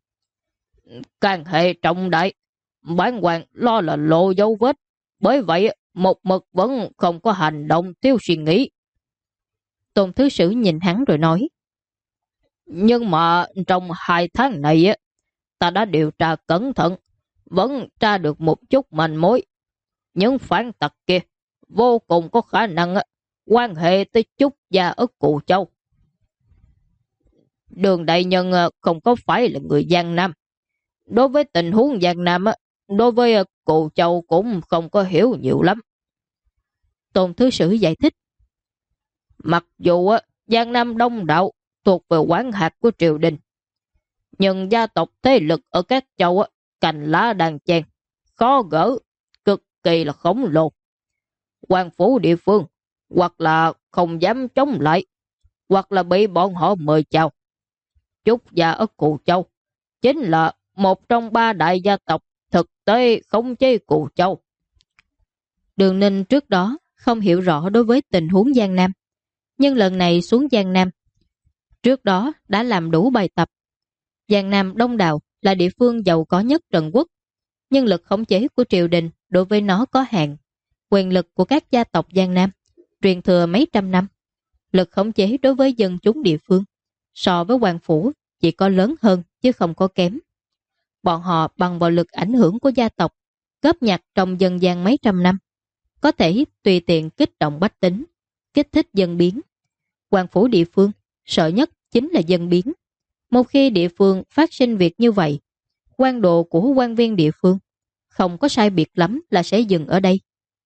B: Can hệ trọng đại, bản hoàng lo là lộ dấu vết, bởi vậy một mực vẫn không có hành động thiếu suy nghĩ.
A: Tôn thứ sử nhìn hắn rồi nói.
B: Nhưng mà trong 2 tháng này ta đã điều tra cẩn thận, vẫn tra được một chút manh mối. Những phản tặc kia vô cùng có khả năng quan hệ tới Trúc gia ở Cù Châu. Đường đại nhân không có phải là người Giang Nam. Đối với tình huống Giang Nam, đối với Cù Châu cũng không có hiểu nhiều lắm.
A: Tôn thứ sử giải thích.
B: Mặc dù Giang Nam đông đạo thuộc về quản hạt của triều đình, nhưng gia tộc thế lực ở các châu cành lá đàn chen, khó gỡ, cực kỳ là khổng lồ. Quan phủ địa phương hoặc là không dám chống lại, hoặc là bị bọn họ mời chào. Trúc gia ở Cù Châu chính là một trong 3 đại gia tộc thực tế khống chế Cù Châu.
A: Đường Ninh trước đó không hiểu rõ đối với tình huống Giang Nam, nhưng lần này xuống Giang Nam, trước đó đã làm đủ bài tập. Giang Nam đông đảo là địa phương giàu có nhất Trần Quốc, nhưng lực khống chế của triều đình đối với nó có hạn. Quyền lực của các gia tộc Giang Nam truyền thừa mấy trăm năm, lực khống chế đối với dân chúng địa phương so với hoàng phủ chỉ có lớn hơn chứ không có kém. Bọn họ bằng vào lực ảnh hưởng của gia tộc góp nhặt trong dân gian mấy trăm năm có thể tùy tiện kích động bách tính, kích thích dân biến. Quan phủ địa phương sợ nhất chính là dân biến. Một khi địa phương phát sinh việc như vậy, quan độ của quan viên địa phương không có sai biệt lắm là sẽ dừng ở đây.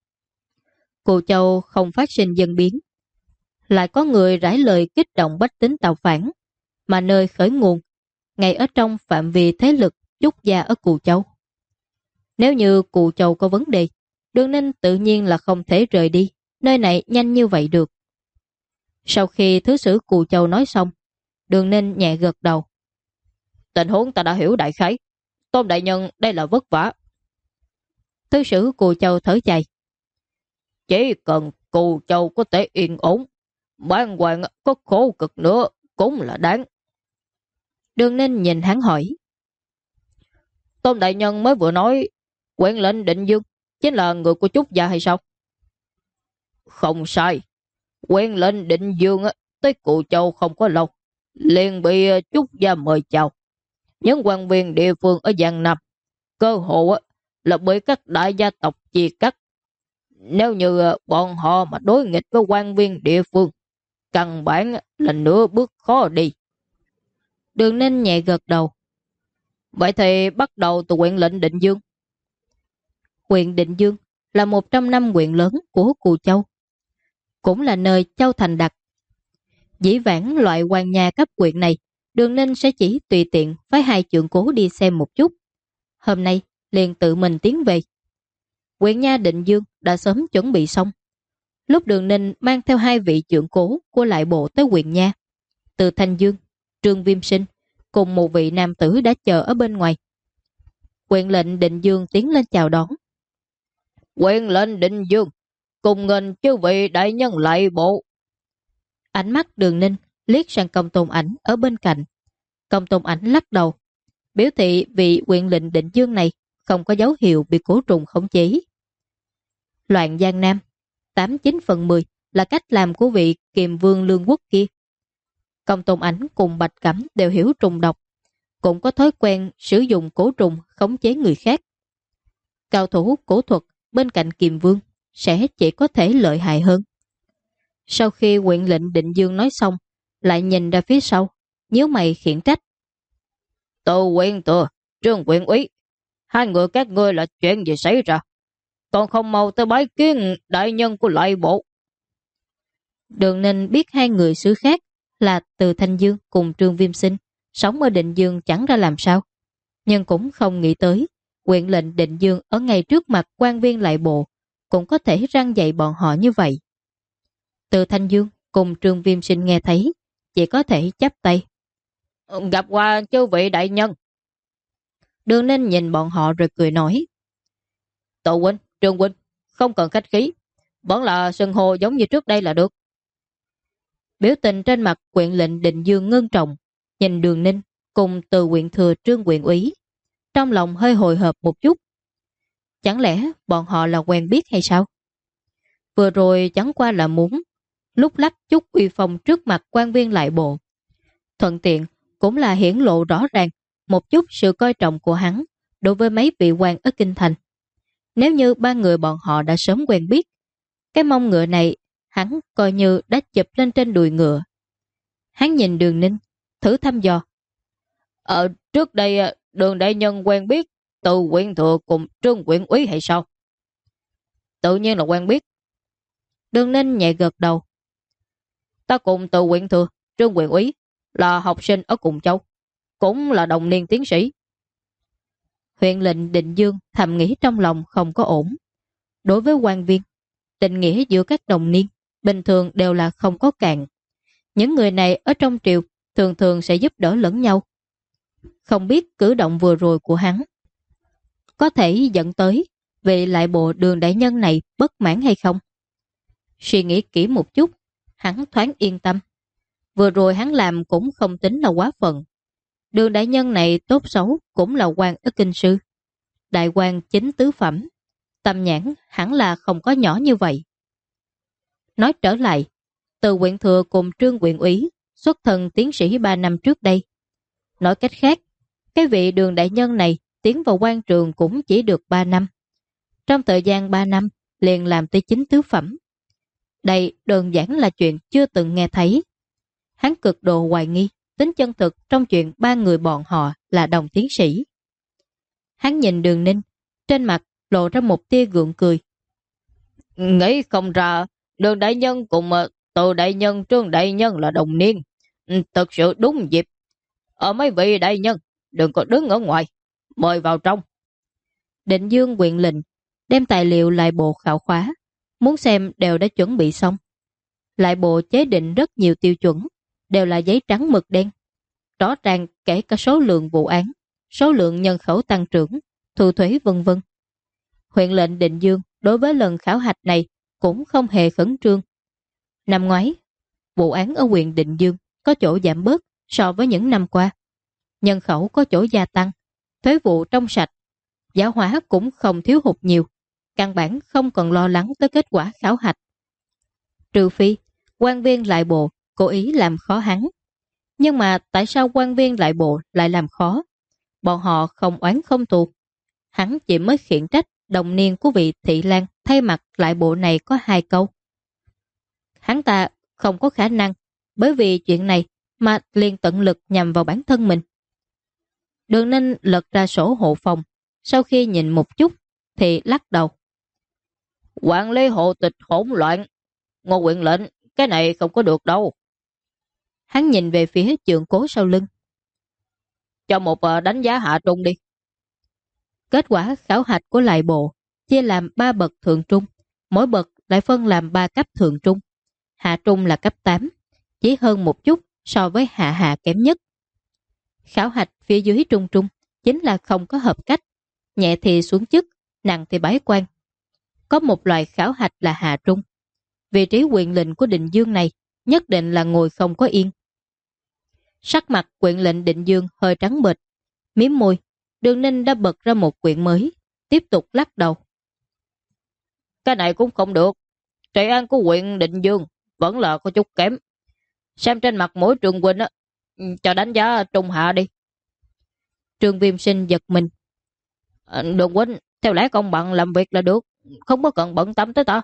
A: Cù Châu không phát sinh dân biến, lại có người rải lời kích động bách tính tạo phản, mà nơi khởi nguồn ngay ở trong phạm vi thế lực Chúc gia ở Cù Châu. Nếu như Cù Châu có vấn đề, Đường Ninh tự nhiên là không thể rời đi nơi này nhanh như vậy được. Sau khi thứ sử Cù Châu nói xong, Đường Ninh nhẹ gật đầu. Tình huống ta đã hiểu đại khái. Tôn đại nhân đây là vất vả. Thứ sử Cù Châu thở dài. Chỉ cần Cù Châu có thể yên ổn, ban hoàng có khổ cực nữa cũng là đáng. Đường Ninh nhìn hắn hỏi. Tôn đại nhân mới vừa nói huyện lệnh Định Dương chính là người của Chúc gia hay sao? Không sai. Huyện lệnh Định Dương tới Cù Châu không có lâu, liền bị Chúc gia mời chào. Những quan viên địa phương ở Giang Nam cơ hồ là bị các đại gia tộc chia cắt. Nếu như bọn họ mà đối nghịch với quan viên địa phương, căn bản là nửa bước khó đi. Đường Ninh nhẹ gật đầu. Vậy thì bắt đầu từ huyện lệnh Định Dương. Huyện Định Dương là một trong 5 huyện lớn của Cù Châu, cũng là nơi Châu Thành đặt. Dĩ vãng loại quan nhà cấp huyện này, Đường Ninh sẽ chỉ tùy tiện phái 2 chưởng cố đi xem một chút. Hôm nay liền tự mình tiến về. Huyện nha Định Dương đã sớm chuẩn bị xong. Lúc Đường Ninh mang theo 2 vị chưởng cố của lại bộ tới huyện nha, Từ Thanh Dương, Trương Viêm Sinh cùng một vị nam tử đã chờ ở bên ngoài. Huyện lệnh Định Dương tiến lên chào đón. Huyện lệnh Định Dương cùng nghênh chư vị đại nhân lại bộ. Ánh mắt Đường Ninh liếc sang Công Tôn Ảnh ở bên cạnh. Công Tôn Ảnh lắc đầu, biểu thị vị huyện lệnh Định Dương này không có dấu hiệu bị cổ trùng khống chế. Loạn Giang Nam 89/10 là cách làm của vị Kiềm Vương Lương Quốc kia. Công Tôn Ảnh cùng Bạch Cẩm đều hiểu trùng độc, cũng có thói quen sử dụng cổ trùng khống chế người khác. Cao thủ cổ thuật bên cạnh Kiềm Vương sẽ chỉ có thể lợi hại hơn. Sau khi huyện lệnh Định Dương nói xong, lại nhìn ra phía sau, nhíu mày khiển trách. Từ huyện thừa, Trương huyện úy, 2 người các ngươi là chuyện gì xảy ra? Còn không mau tới bái kiến đại nhân của lại bộ. Đường Ninh biết 2 người xứ khác là Từ Thanh Dương cùng Trương Viêm Sinh sống ở Định Dương chẳng ra làm sao, nhưng cũng không nghĩ tới huyện lệnh Định Dương ở ngay trước mặt quan viên lại bộ cũng có thể răng dạy bọn họ như vậy. Từ Thanh Dương cùng Trương Viêm Sinh nghe thấy chỉ có thể chắp tay. Gặp qua chư vị đại nhân. Đường Ninh nhìn bọn họ rồi cười nói. Tổ huynh, Trương huynh, không cần khách khí, vẫn là xưng hô giống như trước đây là được. Biểu tình trên mặt huyện lệnh Định Dương ngưng trọng, nhìn Đường Ninh cùng Từ huyện thừa Trương huyện úy, trong lòng hơi hồi hộp một chút. Chẳng lẽ bọn họ là quen biết hay sao? Vừa rồi chẳng qua là muốn lúc lắc chút uy phong trước mặt quan viên lại bộ. Thuận tiện cũng là hiển lộ rõ ràng một chút sự coi trọng của hắn đối với mấy vị quan ở Kinh Thành. Nếu như 3 người bọn họ đã sớm quen biết, cái mông ngựa này hắn coi như đã chụp lên trên đùi ngựa. Hắn nhìn Đường Ninh, thử thăm dò. Trước đây Đường đại nhân quen biết Từ huyện thừa cùng Trương huyện úy hay sao? Tự nhiên là quen biết. Đường Ninh nhẹ gật đầu. Ta cùng Từ huyện thừa, Trương huyện úy là học sinh ở cùng châu, cũng là đồng niên tiến sĩ. Huyện lệnh Định Dương thầm nghĩ trong lòng không có ổn. Đối với quan viên, tình nghĩa giữa các đồng niên bình thường đều là không có cạn. Những người này ở trong triều thường thường sẽ giúp đỡ lẫn nhau. Không biết cử động vừa rồi của hắn có thể dẫn tới vị lại bộ Đường đại nhân này bất mãn hay không. Suy nghĩ kỹ một chút, hắn thoáng yên tâm. Vừa rồi hắn làm cũng không tính là quá phận. Đường đại nhân này tốt xấu cũng là quan ở kinh sư, đại quan chính tứ phẩm, tầm nhãn hẳn là không có nhỏ như vậy. Nói trở lại, Từ huyện thừa cùng Trương huyện úy xuất thân tiến sĩ 3 năm trước đây. Nói cách khác, cái vị Đường đại nhân này tiến vào quan trường cũng chỉ được 3 năm. Trong thời gian 3 năm, liền làm tới 9 tứ phẩm. Đây đơn giản là chuyện chưa từng nghe thấy. Hắn cực độ hoài nghi tính chân thực trong chuyện ba người bọn họ là đồng tiến sĩ. Hắn nhìn Đường Ninh, trên mặt lộ ra một tia gượng cười.
B: Nghĩ không ra Đường đại nhân cùng Từ đại nhân, Trương đại nhân là đồng niên. Thật sự đúng dịp. Ở mấy vị đại nhân, đừng có đứng ở ngoài, mời vào trong.
A: Định Dương quyện lệnh, đem tài liệu lại bộ khảo khóa, muốn xem đều đã chuẩn bị xong. Lại bộ chế định rất nhiều tiêu chuẩn, đều là giấy trắng mực đen. Rõ ràng kể cả số lượng vụ án, số lượng nhân khẩu tăng trưởng, thu thuế vân vân. Huyện lệnh Định Dương đối với lần khảo hạch này cũng không hề khẩn trương. Năm ngoái, vụ án ở huyện Định Dương có chỗ giảm bớt so với những năm qua. Nhân khẩu có chỗ gia tăng, thuế vụ trong sạch, giáo hóa cũng không thiếu hụt nhiều. Căn bản không cần lo lắng tới kết quả khảo hạch. Trừ phi, quan viên lại bộ cố ý làm khó hắn. Nhưng mà tại sao quan viên lại bộ lại làm khó? Bọn họ không oán không thù. Hắn chỉ mới khiển trách đồng niên của vị Thị Lan thay mặt lại bộ này có 2 câu. Hắn ta không có khả năng bởi vì chuyện này mà liền tận lực nhằm vào bản thân mình. Đường Ninh lật ra sổ hộ phòng, sau khi nhìn một chút thì lắc đầu.
B: Quản lý hộ tịch hỗn loạn. Ngô huyện lệnh, cái này không có được đâu.
A: Hắn nhìn về phía Trượng Cố sau lưng.
B: Cho một đánh giá hạ trung đi.
A: Kết quả khảo hạch của lại bộ chia làm 3 bậc thượng trung, mỗi bậc lại phân làm 3 cấp thượng trung. Hạ trung là cấp 8, chỉ hơn một chút so với hạ hạ kém nhất. Khảo hạch phía dưới trung trung chính là không có hợp cách, nhẹ thì xuống chức, nặng thì bái quan. Có một loại khảo hạch là hạ trung. Vị trí quyền lệnh của Định Dương này nhất định là ngồi không có yên. Sắc mặt quyện lệnh Định Dương hơi trắng bệch, mím môi. Đường Ninh đã bật ra một quyện mới, tiếp tục lắc đầu.
B: Cái này cũng không được. Trị an của huyện Định Dương vẫn là có chút kém. Xem trên mặt mỗi trường huynh á, cho đánh giá trung hạ đi.
A: Trương Viêm Sinh giật mình.
B: Đường huynh, theo lẽ công bằng làm việc là được, không có cần bận tâm tới ta.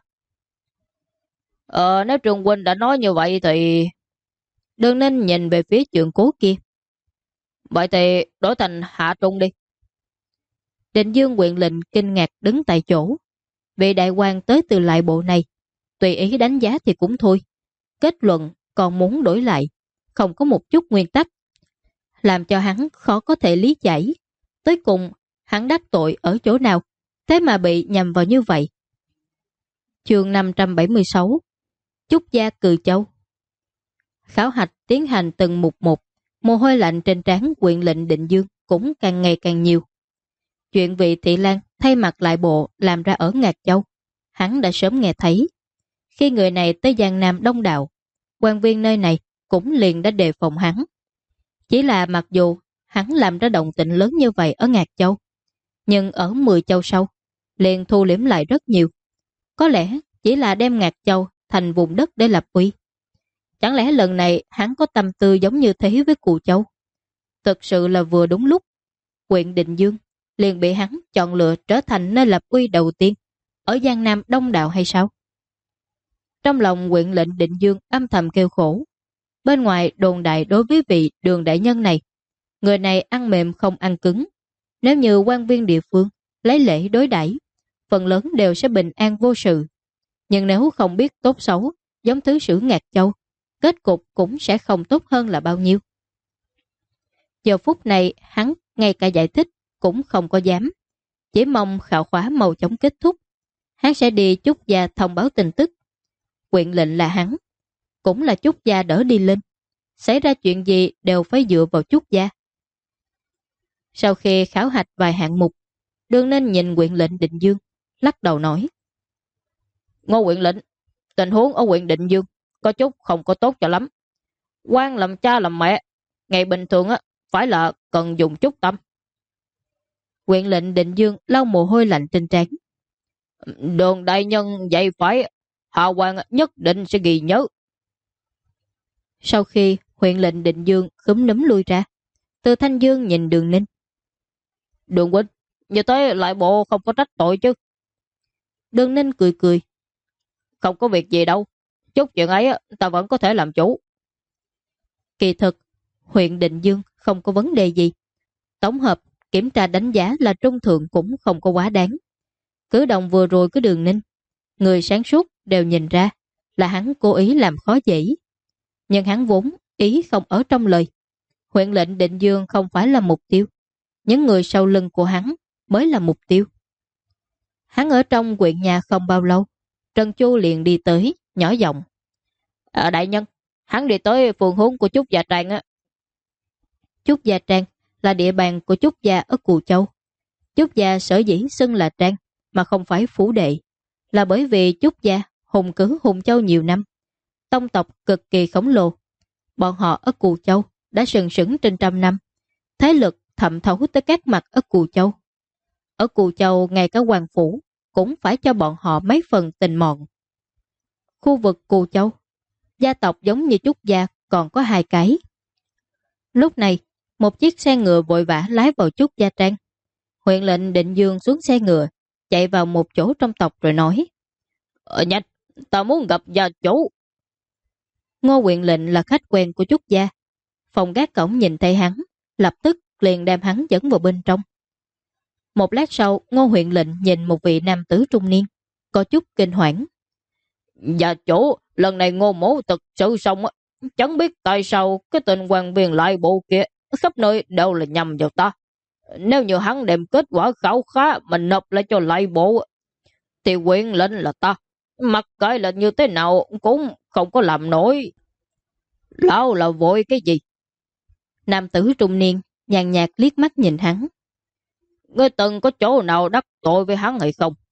B: Nếu Trường huynh đã nói như vậy thì...
A: Đường Ninh nhìn về phía Trượng Cố kia.
B: Vậy thì đổi thành hạ trung đi.
A: Định Dương quyện lệnh kinh ngạc đứng tại chỗ. Vị đại quan tới từ lại bộ này, tùy ý đánh giá thì cũng thôi. Kết luận còn muốn đổi lại, không có một chút nguyên tắc. Làm cho hắn khó có thể lý giải. Tới cùng, hắn đắc tội ở chỗ nào, thế mà bị nhầm vào như vậy. Chương 576 Chúc gia Cừ Châu. Khảo hạch tiến hành từng mục một, mồ hôi lạnh trên trán quyện lệnh Định Dương cũng càng ngày càng nhiều. Chuyện vị Thị Lan thay mặt lại bộ làm ra ở Ngạc Châu, hắn đã sớm nghe thấy. Khi người này tới Giang Nam đông đạo, quan viên nơi này cũng liền đã đề phòng hắn. Chỉ là mặc dù hắn làm ra động tĩnh lớn như vậy ở Ngạc Châu, nhưng ở 10 châu sau, liền thu liễm lại rất nhiều. Có lẽ chỉ là đem Ngạc Châu thành vùng đất để lập uy. Chẳng lẽ lần này hắn có tâm tư giống như thế với Cù Châu? Thực sự là vừa đúng lúc, huyện Định Dương liền bị hắn chọn lựa trở thành nơi lập uy đầu tiên ở Giang Nam đông đạo hay sao? Trong lòng huyện lệnh Định Dương âm thầm kêu khổ. Bên ngoài đồn đại đối với vị Đường đại nhân này, người này ăn mềm không ăn cứng. Nếu như quan viên địa phương lấy lễ đối đãi, phần lớn đều sẽ bình an vô sự. Nhưng nếu không biết tốt xấu, giống thứ sử Ngạc Châu, kết cục cũng sẽ không tốt hơn là bao nhiêu. Giờ phút này hắn ngay cả giải thích cũng không có dám. Chỉ mong khảo khóa mau chóng kết thúc. Hắn sẽ đi Chúc gia thông báo tin tức. Quyện lệnh là hắn, cũng là Chúc gia đỡ đi lên. Xảy ra chuyện gì đều phải dựa vào Chúc gia. Sau khi khảo hạch vài hạng mục, Đường Ninh nhìn quyện lệnh Định Dương, lắc đầu nói.
B: Ngô huyện lệnh, tình huống ở huyện Định Dương có chút không có tốt cho lắm. Quan làm cha làm mẹ, ngày bình thường á phải là cần dùng chút tâm.
A: Huyện lệnh Định Dương lau mồ hôi lạnh trên trán.
B: Đường đại nhân vậy phải, Hạ quan nhất định sẽ ghi nhớ.
A: Sau khi huyện lệnh Định Dương khúm núm lui ra, Từ Thanh Dương nhìn Đường Ninh.
B: Đường huynh, như thế lại bộ không có trách tội chứ? Đường Ninh cười cười. Không có việc gì đâu. Chút chuyện ấy ta vẫn có thể làm chủ.
A: Kỳ thực, huyện Định Dương không có vấn đề gì. Tổng hợp, kiểm tra đánh giá là trung thượng cũng không có quá đáng. Cử động vừa rồi của Đường Ninh, người sáng suốt đều nhìn ra là hắn cố ý làm khó dễ. Nhưng hắn vốn ý không ở trong lời. Huyện lệnh Định Dương không phải là mục tiêu. Những người sau lưng của hắn mới là mục tiêu. Hắn ở trong huyện nhà không bao lâu. Trần Chu liền đi tới, nhỏ giọng.
B: Đại nhân, hắn đi tới phường hướng của Trúc Gia Trang á.
A: Trúc Gia Trang là địa bàn của Trúc Gia ở Cù Châu. Trúc Gia sở dĩ xưng là Trang mà không phải phủ đệ, là bởi vì Trúc Gia hùng cứ Hùng Châu nhiều năm. Tông tộc cực kỳ khổng lồ. Bọn họ ở Cù Châu đã sừng sững trên trăm năm. Thế lực thẩm thấu tới các mặt ở Cù Châu. Ở Cù Châu ngay cả hoàng phủ cũng phải cho bọn họ mấy phần tình mọn. Khu vực Cù Châu, gia tộc giống như Trúc Gia còn có 2 cái. Lúc này, một chiếc xe ngựa vội vã lái vào Trúc Gia Trang. Huyện lệnh Định Dương xuống xe ngựa, chạy vào một chỗ trong tộc rồi nói.
B: Nhanh, ta muốn gặp gia chủ.
A: Ngô huyện lệnh là khách quen của Trúc Gia. Phòng gác cổng nhìn thấy hắn, lập tức liền đem hắn dẫn vào bên trong. Một lát sau, Ngô huyện lệnh nhìn một vị nam tử trung niên, có chút kinh hoảng.
B: Gia chủ, lần này Ngô mỗ thực sự xong, chẳng biết tại sao cái tên quan viên lại bộ kia khắp nơi đều là nhầm vào ta. Nếu như hắn đem kết quả khảo khá mà nộp lại cho lại bộ, thì quyền lệnh là ta, mặc kệ là như thế nào cũng không có làm nổi. Lão là vội cái gì?
A: Nam tử trung niên nhàn nhạt liếc mắt nhìn hắn.
B: Ngươi từng có chỗ nào đắc tội với hắn hay không?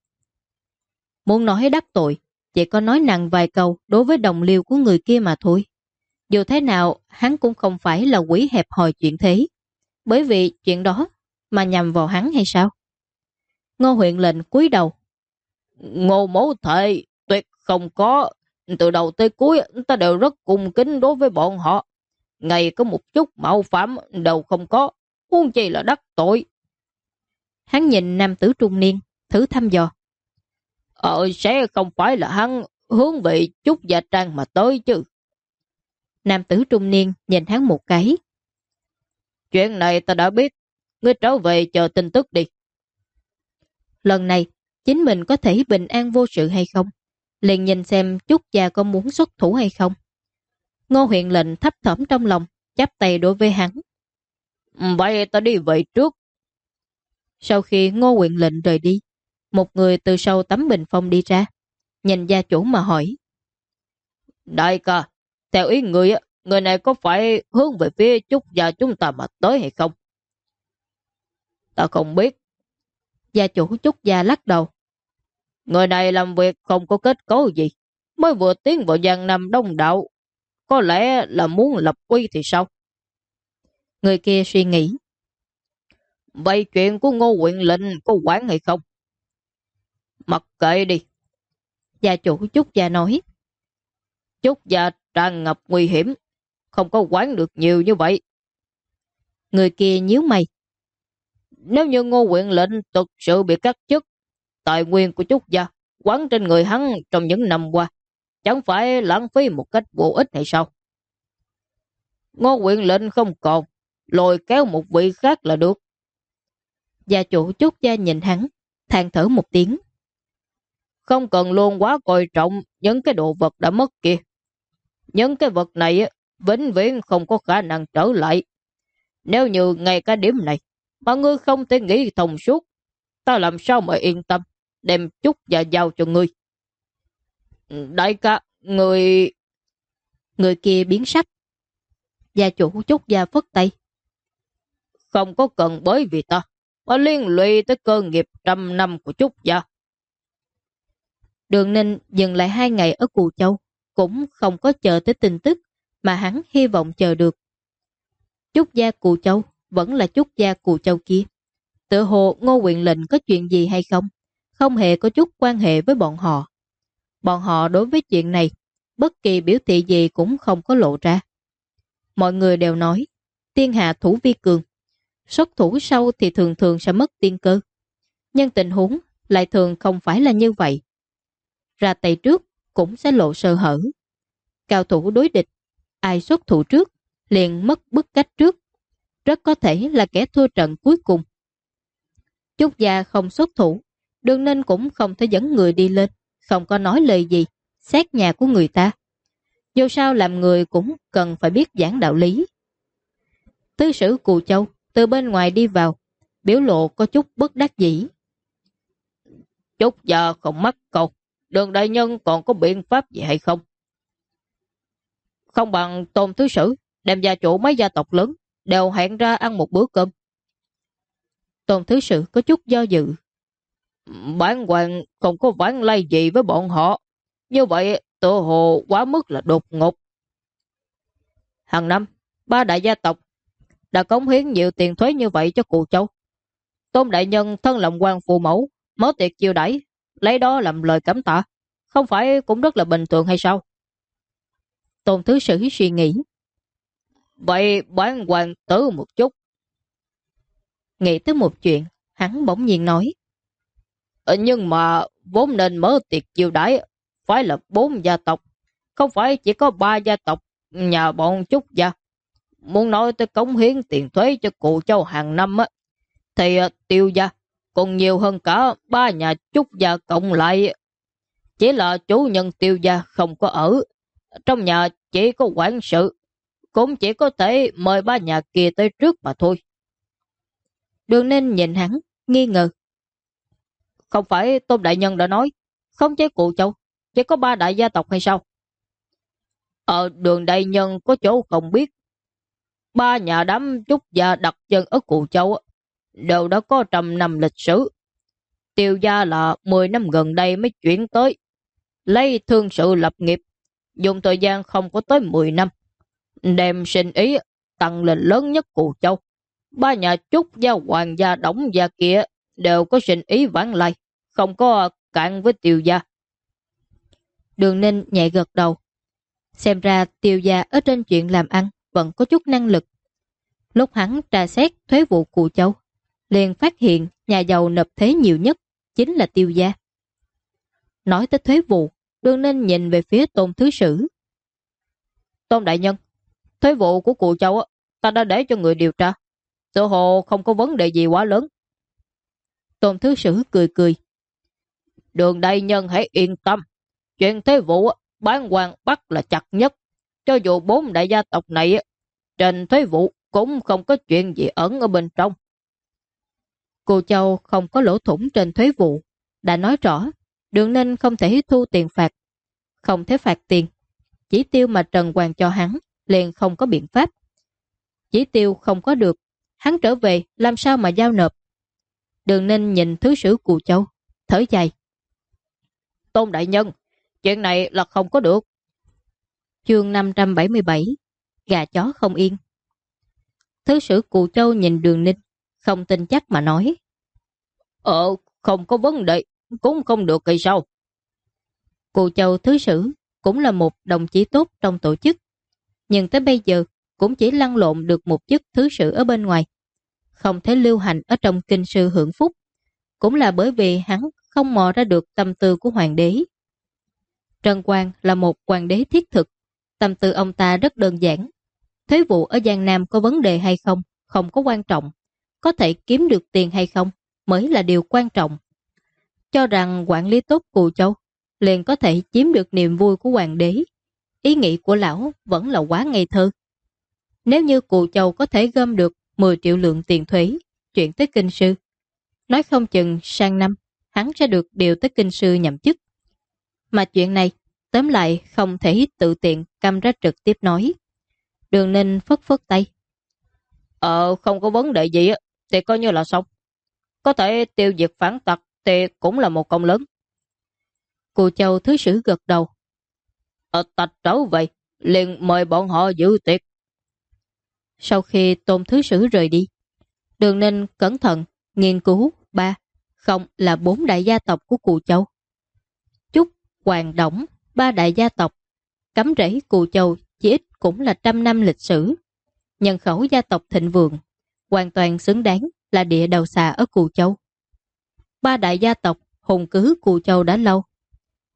A: Muốn nói đắc tội, chỉ có nói nặng vài câu đối với đồng liêu của người kia mà thôi. Dù thế nào, hắn cũng không phải là quỷ hẹp hòi chuyện thế. Bởi vì chuyện đó mà nhằm vào hắn hay sao? Ngô huyện lệnh cúi đầu.
B: Ngô mỗ thề, tuyệt không có. Từ đầu tới cuối, ta đều rất cung kính đối với bọn họ. Ngày có một chút mạo phạm đều không có. Huống chi là đắc tội.
A: Hắn nhìn nam tử trung niên, thử thăm dò.
B: Sẽ không phải là hắn hướng về Trúc Gia Trang mà tới chứ.
A: Nam tử trung niên nhìn hắn một cái.
B: Chuyện này ta đã biết. Ngươi trở về chờ tin tức đi.
A: Lần này, chính mình có thể bình an vô sự hay không? Liền nhìn xem Trúc Gia có muốn xuất thủ hay không. Ngô huyện lệnh thấp thỏm trong lòng, chắp tay đối với hắn.
B: Vậy ta đi về trước.
A: Sau khi Ngô huyện lệnh rời đi, một người từ sau tấm bình phong đi ra, nhìn gia chủ mà hỏi.
B: Đại ca, theo ý người, người này có phải hướng về phía Trúc Gia chúng ta mà tới hay không? Ta không biết.
A: Gia chủ Trúc Gia lắc đầu.
B: Người này làm việc không có kết cấu gì, mới vừa tiến vào Giang Nam Đông Đạo. Có lẽ là muốn lập uy thì sao?
A: Người kia suy nghĩ.
B: Vậy chuyện của Ngô huyện lệnh có quản hay không? Mặc kệ đi.
A: Gia chủ Trúc Gia nói.
B: Trúc Gia tràn ngập nguy hiểm, không có quản được nhiều như vậy.
A: Người kia nhíu mày.
B: Nếu như Ngô huyện lệnh thực sự bị cắt chức, tài nguyên của Trúc Gia quán trên người hắn trong những năm qua, chẳng phải lãng phí một cách vô ích hay sao? Ngô huyện lệnh không còn, lôi kéo một vị khác là được.
A: Gia chủ Trúc Gia nhìn hắn, than thở một tiếng.
B: Không cần luôn quá coi trọng những cái đồ vật đã mất kia. Những cái vật này vĩnh viễn không có khả năng trở lại. Nếu như ngay cả điểm này mà ngươi không thể nghĩ thông suốt, ta làm sao mà yên tâm đem chút và giao cho ngươi. Đại ca, người
A: kia biến sắc. Gia chủ Trúc Gia phất tay.
B: Không có cần bởi vì ta mà liên lụy tới cơ nghiệp trăm năm của Trúc Gia.
A: Đường Ninh dừng lại 2 ngày ở Cù Châu, cũng không có chờ tới tin tức mà hắn hy vọng chờ được. Trúc Gia Cù Châu vẫn là Trúc Gia Cù Châu kia. Tự hồ Ngô huyện lệnh có chuyện gì hay không, không hề có chút quan hệ với bọn họ. Bọn họ đối với chuyện này, bất kỳ biểu thị gì cũng không có lộ ra. Mọi người đều nói, tiên hạ thủ vi cường, xuất thủ sau thì thường thường sẽ mất tiên cơ. Nhưng tình huống lại thường không phải là như vậy. ra tay trước cũng sẽ lộ sơ hở. Cao thủ đối địch, ai xuất thủ trước liền mất bức cách trước, rất có thể là kẻ thua trận cuối cùng. Trúc Gia không xuất thủ, Đường Ninh cũng không thể dẫn người đi lên, không có nói lời gì, xét nhà của người ta. Dù sao làm người cũng cần phải biết giảng đạo lý. Thứ sử Cù Châu từ bên ngoài đi vào, biểu lộ có chút bất đắc dĩ.
B: Trúc Gia không mắc câu, Đường đại nhân còn có biện pháp gì hay không? Không bằng Tôn thứ sử đem gia chủ mấy gia tộc lớn đều hẹn ra ăn một bữa cơm.
A: Tôn thứ sử có chút do dự.
B: Bản hoàng không có vãn lai gì với bọn họ, như vậy tự hồ quá mức là đột ngột. Hàng năm, 3 đại gia tộc đã cống hiến nhiều tiền thuế như vậy cho Cù Châu. Tôn đại nhân thân làm quan phụ mẫu, mở tiệc chiêu đãi, lấy đó làm lời cảm tạ, không phải cũng rất là bình thường hay sao?
A: Tôn thứ sử suy nghĩ.
B: Vậy bản hoàng tử một chút.
A: Nghĩ tới một chuyện, hắn bỗng nhiên nói.
B: Nhưng mà vốn nên mở tiệc chiêu đãi phải là 4 gia tộc, không phải chỉ có 3 gia tộc nhà bọn Trúc Gia. Muốn nói tới cống hiến tiền thuế cho Cù Châu hàng năm á, thì Tiêu gia còn nhiều hơn cả 3 nhà Trúc Gia cộng lại. Chỉ là chủ nhân Tiêu gia không có ở, trong nhà chỉ có quản sự, cũng chỉ có thể mời 3 nhà kia tới trước mà thôi.
A: Đường Ninh nhìn hắn, nghi ngờ.
B: Không phải Tôn đại nhân đã nói không chế Cù Châu chỉ có 3 đại gia tộc hay sao? Đường đại nhân có chỗ không biết, 3 nhà đám Trúc Gia đặt chân ở Cù Châu đều đã có 100 năm lịch sử. Tiêu gia là 10 năm gần đây mới chuyển tới, lấy thương sự lập nghiệp, dùng thời gian không có tới 10 năm, đem sinh ý tăng lên lớn nhất Cù Châu. 3 nhà Trúc Gia, Hoàng gia, Đổng gia kia đều có sinh ý vãng lai, không có cạn với Tiêu gia.
A: Đường Ninh nhẹ gật đầu. Xem ra Tiêu gia ở trên chuyện làm ăn vẫn có chút năng lực. Lúc hắn tra xét thuế vụ Cù Châu, liền phát hiện nhà giàu nộp thuế nhiều nhất chính là Tiêu gia. Nói tới thuế vụ, Đường Ninh nhìn về phía Tôn thứ sử.
B: Tôn đại nhân, thuế vụ của Cù Châu ta đã để cho người điều tra, tự hồ không có vấn đề gì quá lớn.
A: Tôn thứ sử cười cười.
B: Đường đại nhân hãy yên tâm, chuyện thuế vụ bán hoàng bắt là chặt nhất. Cho dù 4 đại gia tộc này trên thuế vụ cũng không có chuyện gì ẩn ở bên trong.
A: Cù Châu không có lỗ thủng trên thuế vụ, đã nói rõ Đường Ninh không thể thu tiền phạt, không thể phạt tiền. Chỉ tiêu mà Trần Hoàng cho hắn liền không có biện pháp. Chỉ tiêu không có được, hắn trở về làm sao mà giao nộp. Đường Ninh nhìn thứ sử Cù Châu, thở dài.
B: Tôn đại nhân, chuyện này là không có được.
A: Chương 577, gà chó không yên. Thứ sử Cù Châu nhìn Đường Ninh, không tin chắc mà nói.
B: Không có vấn đề, cũng không được hay sao?
A: Cù Châu thứ sử cũng là một đồng chí tốt trong tổ chức, nhưng tới bây giờ cũng chỉ lăn lộn được một chức thứ sử ở bên ngoài, không thể lưu hành ở trong kinh sư hưởng phúc, cũng là bởi vì hắn không mò ra được tâm tư của hoàng đế. Trần Quang là một hoàng đế thiết thực, tâm tư ông ta rất đơn giản. Thuế vụ ở Giang Nam có vấn đề hay không, không có quan trọng, có thể kiếm được tiền hay không mới là điều quan trọng. Cho rằng quản lý tốt Cù Châu liền có thể chiếm được niềm vui của hoàng đế. Ý nghĩ của lão vẫn là quá ngây thơ. Nếu như Cù Châu có thể gom được 10 triệu lượng tiền thuế chuyển tới kinh sư, nói không chừng sang năm hắn sẽ được điều tới kinh sư nhậm chức. Mà chuyện này tóm lại không thể tự tiện căm ra trực tiếp nói. Đường Ninh phất phất tay.
B: Không có vấn đề gì thì coi như là xong. Có thể tiêu diệt phản tặc thì cũng là một công lớn.
A: Cù Châu thứ sử gật đầu.
B: Ta trở về, liền mời bọn họ dự tiệc.
A: Sau khi Tôn thứ sử rời đi, Đường Ninh cẩn thận nghiên cứu 4 đại gia tộc của Cù Châu. Trúc, Hoàng, Đổng, 3 đại gia tộc. Cắm rễ Cù Châu chỉ ít cũng là 100 năm lịch sử. Nhân khẩu gia tộc thịnh vượng, hoàn toàn xứng đáng là địa đầu xà ở Cù Châu. 3 đại gia tộc hùng cứ Cù Châu đã lâu.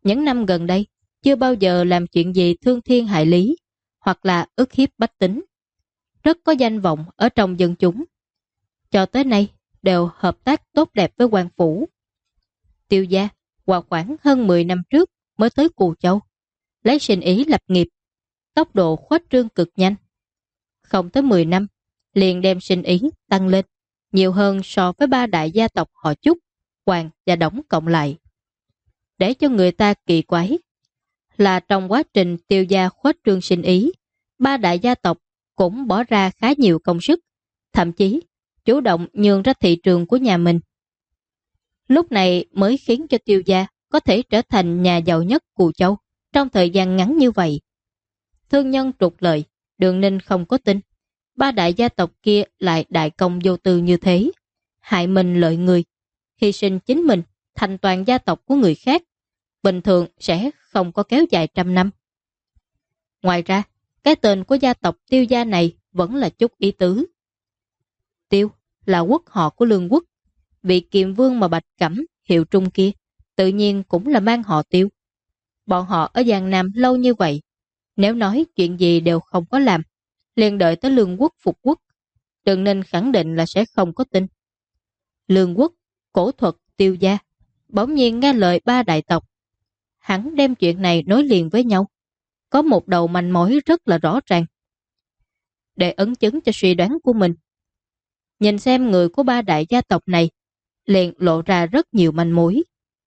A: Những năm gần đây, chưa bao giờ làm chuyện gì thương thiên hại lý, hoặc là ức hiếp bách tính. Rất có danh vọng ở trong dân chúng. Cho tới nay, đều hợp tác tốt đẹp với quan phủ. Tiêu gia, qua khoảng hơn 10 năm trước mới tới Cù Châu, lấy sinh ý lập nghiệp, tốc độ khuếch trương cực nhanh. Không tới 10 năm, liền đem sinh ý tăng lên, nhiều hơn so với ba đại gia tộc họ Chúc, Hoàng và Đổng cộng lại. Để cho người ta kỳ quái, là trong quá trình Tiêu gia khuếch trương sinh ý, ba đại gia tộc cũng bỏ ra khá nhiều công sức, thậm chí chủ động nhường ra thị trường của nhà mình. Lúc này mới khiến cho Tiêu gia có thể trở thành nhà giàu nhất Cù Châu trong thời gian ngắn như vậy. Thương nhân trục lợi, Đường Ninh không có tin ba đại gia tộc kia lại đại công vô tư như thế, hại mình lợi người, hy sinh chính mình thành toàn gia tộc của người khác, bình thường sẽ không có kéo dài trăm năm. Ngoài ra, cái tên của gia tộc Tiêu gia này vẫn là chút ý tứ. Tiêu là quốc họ của Lương quốc, vị kiềm vương mà Bạch Cẩm hiệu trung kia tự nhiên cũng là mang họ Tiêu. Bọn họ ở Giang Nam lâu như vậy, nếu nói chuyện gì đều không có làm, liền đợi tới Lương quốc phục quốc, Đường Ninh khẳng định là sẽ không có tin. Lương quốc, cổ thuật, Tiêu gia bỗng nhiên nghe lời ba đại tộc. Hắn đem chuyện này nối liền với nhau, có một đầu manh mối rất là rõ ràng. Để ấn chứng cho suy đoán của mình, nhìn xem người của ba đại gia tộc này liền lộ ra rất nhiều manh mối.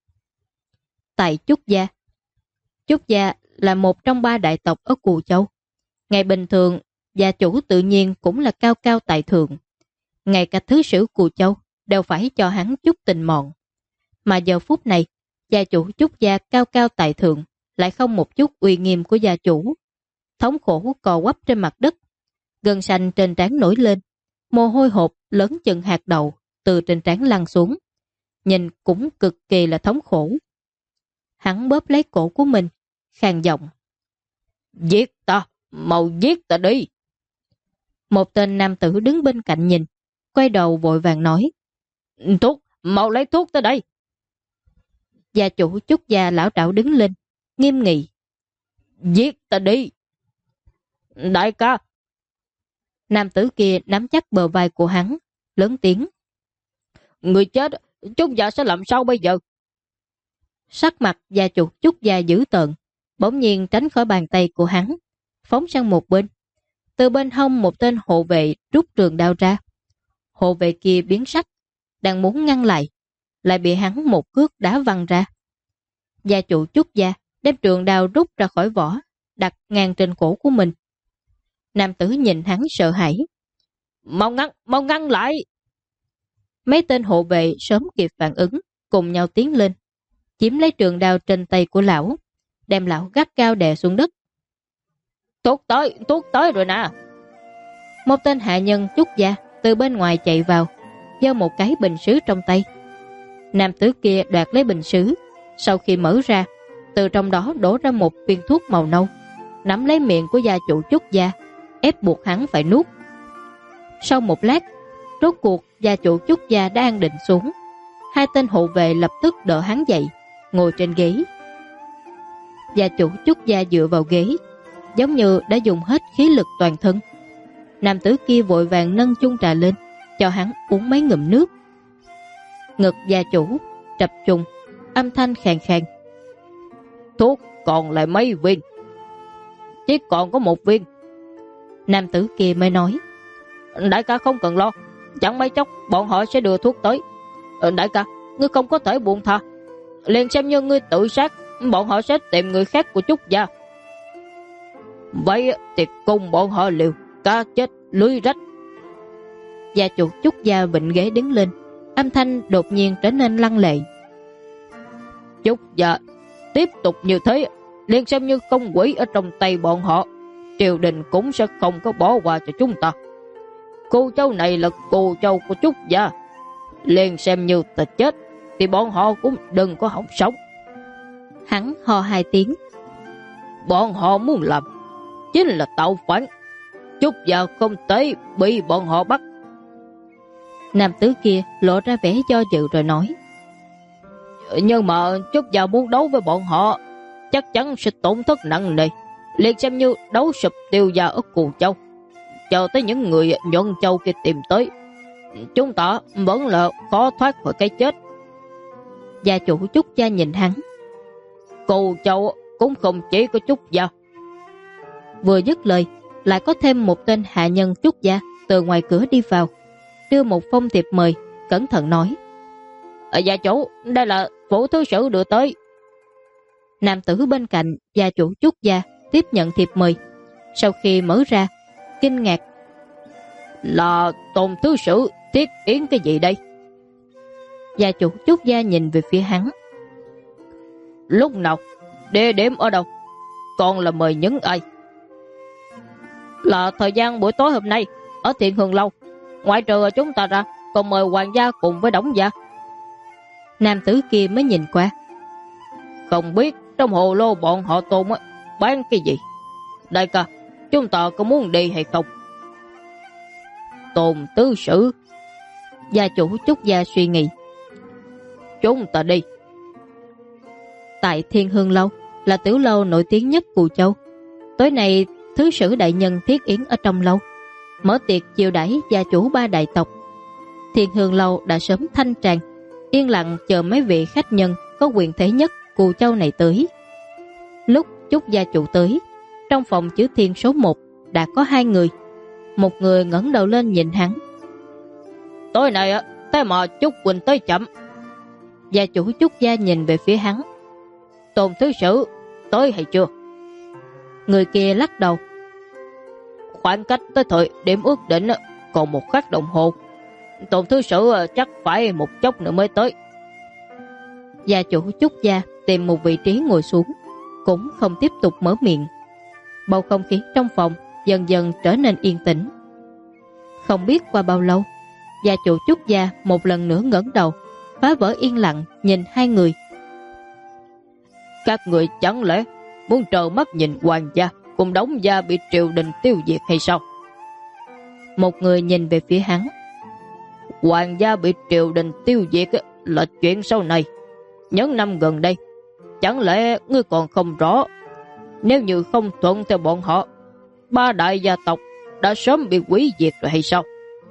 A: Tại Chúc gia là một trong ba đại tộc ở Cù Châu. Ngày bình thường, gia chủ tự nhiên cũng là cao cao tại thượng. Ngay cả thứ sử Cù Châu đều phải cho hắn chút tình mọn. Mà giờ phút này, gia chủ Chúc gia cao cao tại thượng lại không một chút uy nghiêm của gia chủ. Thống khổ cò quắp trên mặt đất, gân xanh trên trán nổi lên, mồ hôi hột lớn chừng hạt đậu từ trên trán lăn xuống. Nhìn cũng cực kỳ là thống khổ. Hắn bóp lấy cổ của mình, khàn giọng. Giết ta, mau giết ta đi. Một tên nam tử đứng bên cạnh nhìn, quay đầu vội vàng nói. Thuốc, mau lấy thuốc tới đây. Gia chủ Chúc gia lão trảo đứng lên, nghiêm nghị. Giết ta đi. Đại ca. Nam tử kia nắm chắc bờ vai của hắn, lớn tiếng. Người chết, Chúc gia sẽ làm sao bây giờ? Sắc mặt gia chủ Chúc gia dữ tợn, bỗng nhiên tránh khỏi bàn tay của hắn, phóng sang một bên. Từ bên hông một tên hộ vệ rút trường đao ra. Hộ vệ kia biến sắc, đang muốn ngăn lại bị hắn một cước đá văng ra. Gia chủ Chúc gia đem trường đao rút ra khỏi vỏ, đặt ngang trên cổ của mình. Nam tử nhìn hắn sợ hãi. Mau ngăn lại. Mấy tên hộ vệ sớm kịp phản ứng, cùng nhau tiến lên, chiếm lấy trường đao trên tay của lão, đem lão gắt cao đè xuống đất. Thuốc tới rồi nè. Một tên hạ nhân Chúc gia từ bên ngoài chạy vào, giơ một cái bình sứ trong tay. Nam tử kia đoạt lấy bình sứ, sau khi mở ra, từ trong đó đổ ra một viên thuốc màu nâu, nắm lấy miệng của gia chủ Chúc gia, ép buộc hắn phải nuốt. Sau một lát, rốt cuộc gia chủ Chúc gia đã an định xuống. Hai tên hộ vệ lập tức đỡ hắn dậy, ngồi trên ghế. Gia chủ Chúc gia dựa vào ghế, giống như đã dùng hết khí lực toàn thân. Nam tử kia vội vàng nâng chung trà lên, cho hắn uống mấy ngụm nước. Ngực gia chủ trập trùng, âm thanh khàn khàn. Thuốc còn lại mấy viên? Chỉ còn có một viên. Nam tử kia mới nói. Đại ca không cần lo, chẳng mấy chốc bọn họ sẽ đưa thuốc tới. Đại ca, ngươi không có thể buông tha, liền xem như ngươi tự sát, bọn họ sẽ tìm người khác của Chúc gia. Vậy thì cùng bọn họ liều, cá chết lưới rách. Gia chủ Chúc gia vịnh ghế đứng lên, âm thanh đột nhiên trở nên lăng lệ. Chúc gia tiếp tục như thế, liền xem như công quỷ ở trong tay bọn họ, triều đình cũng sẽ không có bỏ qua cho chúng ta. Cù Châu này là Cù Châu của Chúc gia, liền xem như ta chết thì bọn họ cũng đừng có hỏng sống. Hắn ho hai tiếng. Bọn họ muốn làm chính là tạo phản, Chúc gia không tới bị bọn họ bắt. Nam tử kia lộ ra vẻ do dự rồi nói. Nhưng mà Chúc gia muốn đấu với bọn họ
B: chắc chắn sẽ tổn thất nặng nề, liền xem như đấu sụp Tiêu gia ở Cù Châu. Chờ tới những người Nhuận Châu kia tìm tới, chúng ta vẫn là khó thoát khỏi cái chết.
A: Gia chủ Trúc gia nhìn hắn.
B: Cù Châu cũng không chỉ có Trúc gia.
A: Vừa dứt lời, lại có thêm một tên hạ nhân Trúc gia từ ngoài cửa đi vào, đưa một phong thiệp mời, cẩn thận nói:
B: Gia chủ, đây là phủ thứ sử đưa tới.
A: Nam tử bên cạnh gia chủ Trúc gia tiếp nhận thiệp mời, sau khi mở ra, kinh ngạc:
B: Là Tôn thứ sử thiết yến cái gì đây?
A: Gia chủ Trúc gia nhìn về phía hắn.
B: Lúc nào? Địa điểm ở đâu? Còn là mời những ai? Là thời gian buổi tối hôm nay ở Thiện Hương Lâu. Ngoại trừ chúng ta ra, còn mời hoàng gia cùng với Đổng gia.
A: Nam tử kia mới nhìn qua.
B: Không biết trong hồ lô bọn họ Tôn bán cái gì? Đại ca, chúng ta có muốn đi hay không? Tôn tứ sử.
A: Gia chủ Trúc gia suy nghĩ.
B: Chúng ta đi.
A: Tại Thiên Hương Lâu là tiểu lâu nổi tiếng nhất Cù Châu. Tối nay thứ sử đại nhân thiết yến ở trong lâu, mở tiệc chiêu đãi gia chủ 3 đại tộc. Thiên Hương Lâu đã sớm thanh tràng, yên lặng chờ mấy vị khách nhân có quyền thế nhất Cù Châu này tới. Lúc Trúc gia chủ tới, trong phòng chữ Thiên số 1 đã có 2 người. Một người ngẩng đầu lên nhìn hắn.
B: Tối nay thế mà Trúc Quỳnh tới chậm.
A: Gia chủ Trúc gia nhìn về phía hắn.
B: Tôn thứ sử tới hay chưa?
A: Người kia lắc đầu.
B: Khoảng cách tới thời điểm ước định còn 1 khắc đồng hồ. Tôn thứ sử chắc phải một chốc nữa mới tới.
A: Gia chủ Trúc gia tìm một vị trí ngồi xuống, cũng không tiếp tục mở miệng. Bầu không khí trong phòng dần dần trở nên yên tĩnh. Không biết qua bao lâu, gia chủ Trúc gia một lần nữa ngẩng đầu, phá vỡ yên lặng nhìn 2 người.
B: Các người chẳng lẽ muốn trợn mắt nhìn hoàng gia cùng Đổng gia bị triều đình tiêu diệt hay sao?
A: Một người nhìn về phía hắn.
B: Hoàng gia bị triều đình tiêu diệt là chuyện sau này. Những năm gần đây, chẳng lẽ ngươi còn không rõ? Nếu như không thuận theo bọn họ, 3 đại gia tộc đã sớm bị hủy diệt rồi hay sao?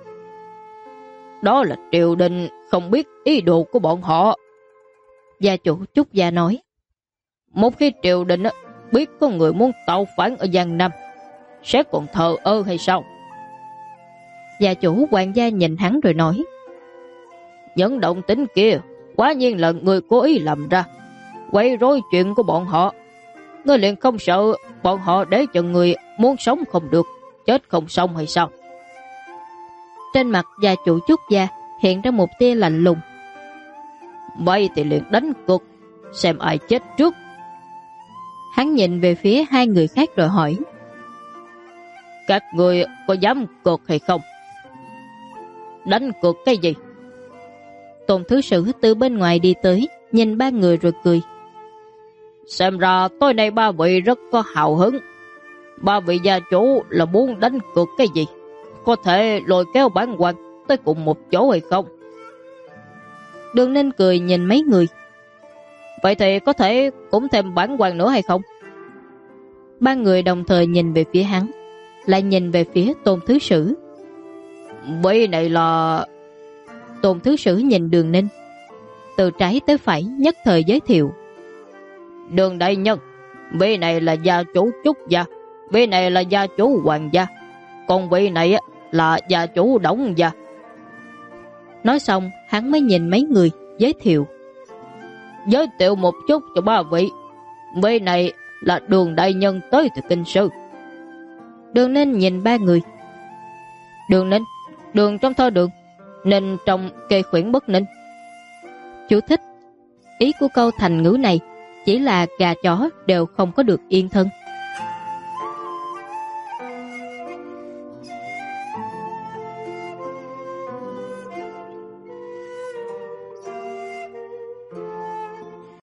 B: Đó là triều đình không biết ý đồ của bọn họ.
A: Gia chủ Trúc gia nói.
B: Một khi triều đình biết có người muốn tạo phản ở Giang Nam, sẽ còn thờ ơ hay sao?
A: Gia chủ hoàng gia nhìn hắn rồi nói.
B: Những động tính kia quả nhiên là người cố ý làm ra, quấy rối chuyện của bọn họ. Ngươi liền không sợ bọn họ để cho người muốn sống không được, chết không xong hay sao?
A: Trên mặt gia chủ Trúc gia hiện ra một tia lạnh lùng.
B: Vậy thì liền đánh cược, xem ai chết trước.
A: Hắn nhìn về phía 2 người khác rồi hỏi.
B: Các người có dám cược hay không? Đánh cược cái gì?
A: Tôn thứ sử từ bên ngoài đi tới, nhìn 3 người rồi cười.
B: Xem ra tối nay 3 vị rất có hào hứng. 3 vị gia chủ là muốn đánh cược cái gì? Có thể lôi kéo bản quan tới cùng một chỗ hay không?
A: Đường Ninh cười nhìn mấy người.
B: Vậy thì có thể cũng thêm bản quan nữa hay không?
A: 3 người đồng thời nhìn về phía hắn, lại nhìn về phía Tôn thứ sử.
B: Vị này là...
A: Tôn thứ sử nhìn Đường Ninh, từ trái tới phải nhất thời giới thiệu.
B: Đường đại nhân, vị này là gia chủ Trúc gia, vị này là gia chủ Hoàng gia, còn vị này là gia chủ Đổng gia.
A: Nói xong hắn mới nhìn mấy người giới thiệu.
B: Giới thiệu một chút cho 3 vị. Vị này là Đường đại nhân tới từ Kinh Sư.
A: Đường Ninh nhìn 3 người.
B: Đường Ninh, đường trong thơ đường, Ninh trong cây khuyển bất ninh.
A: Chú thích. Ý của câu thành ngữ này chỉ là gà chó đều không có được yên thân.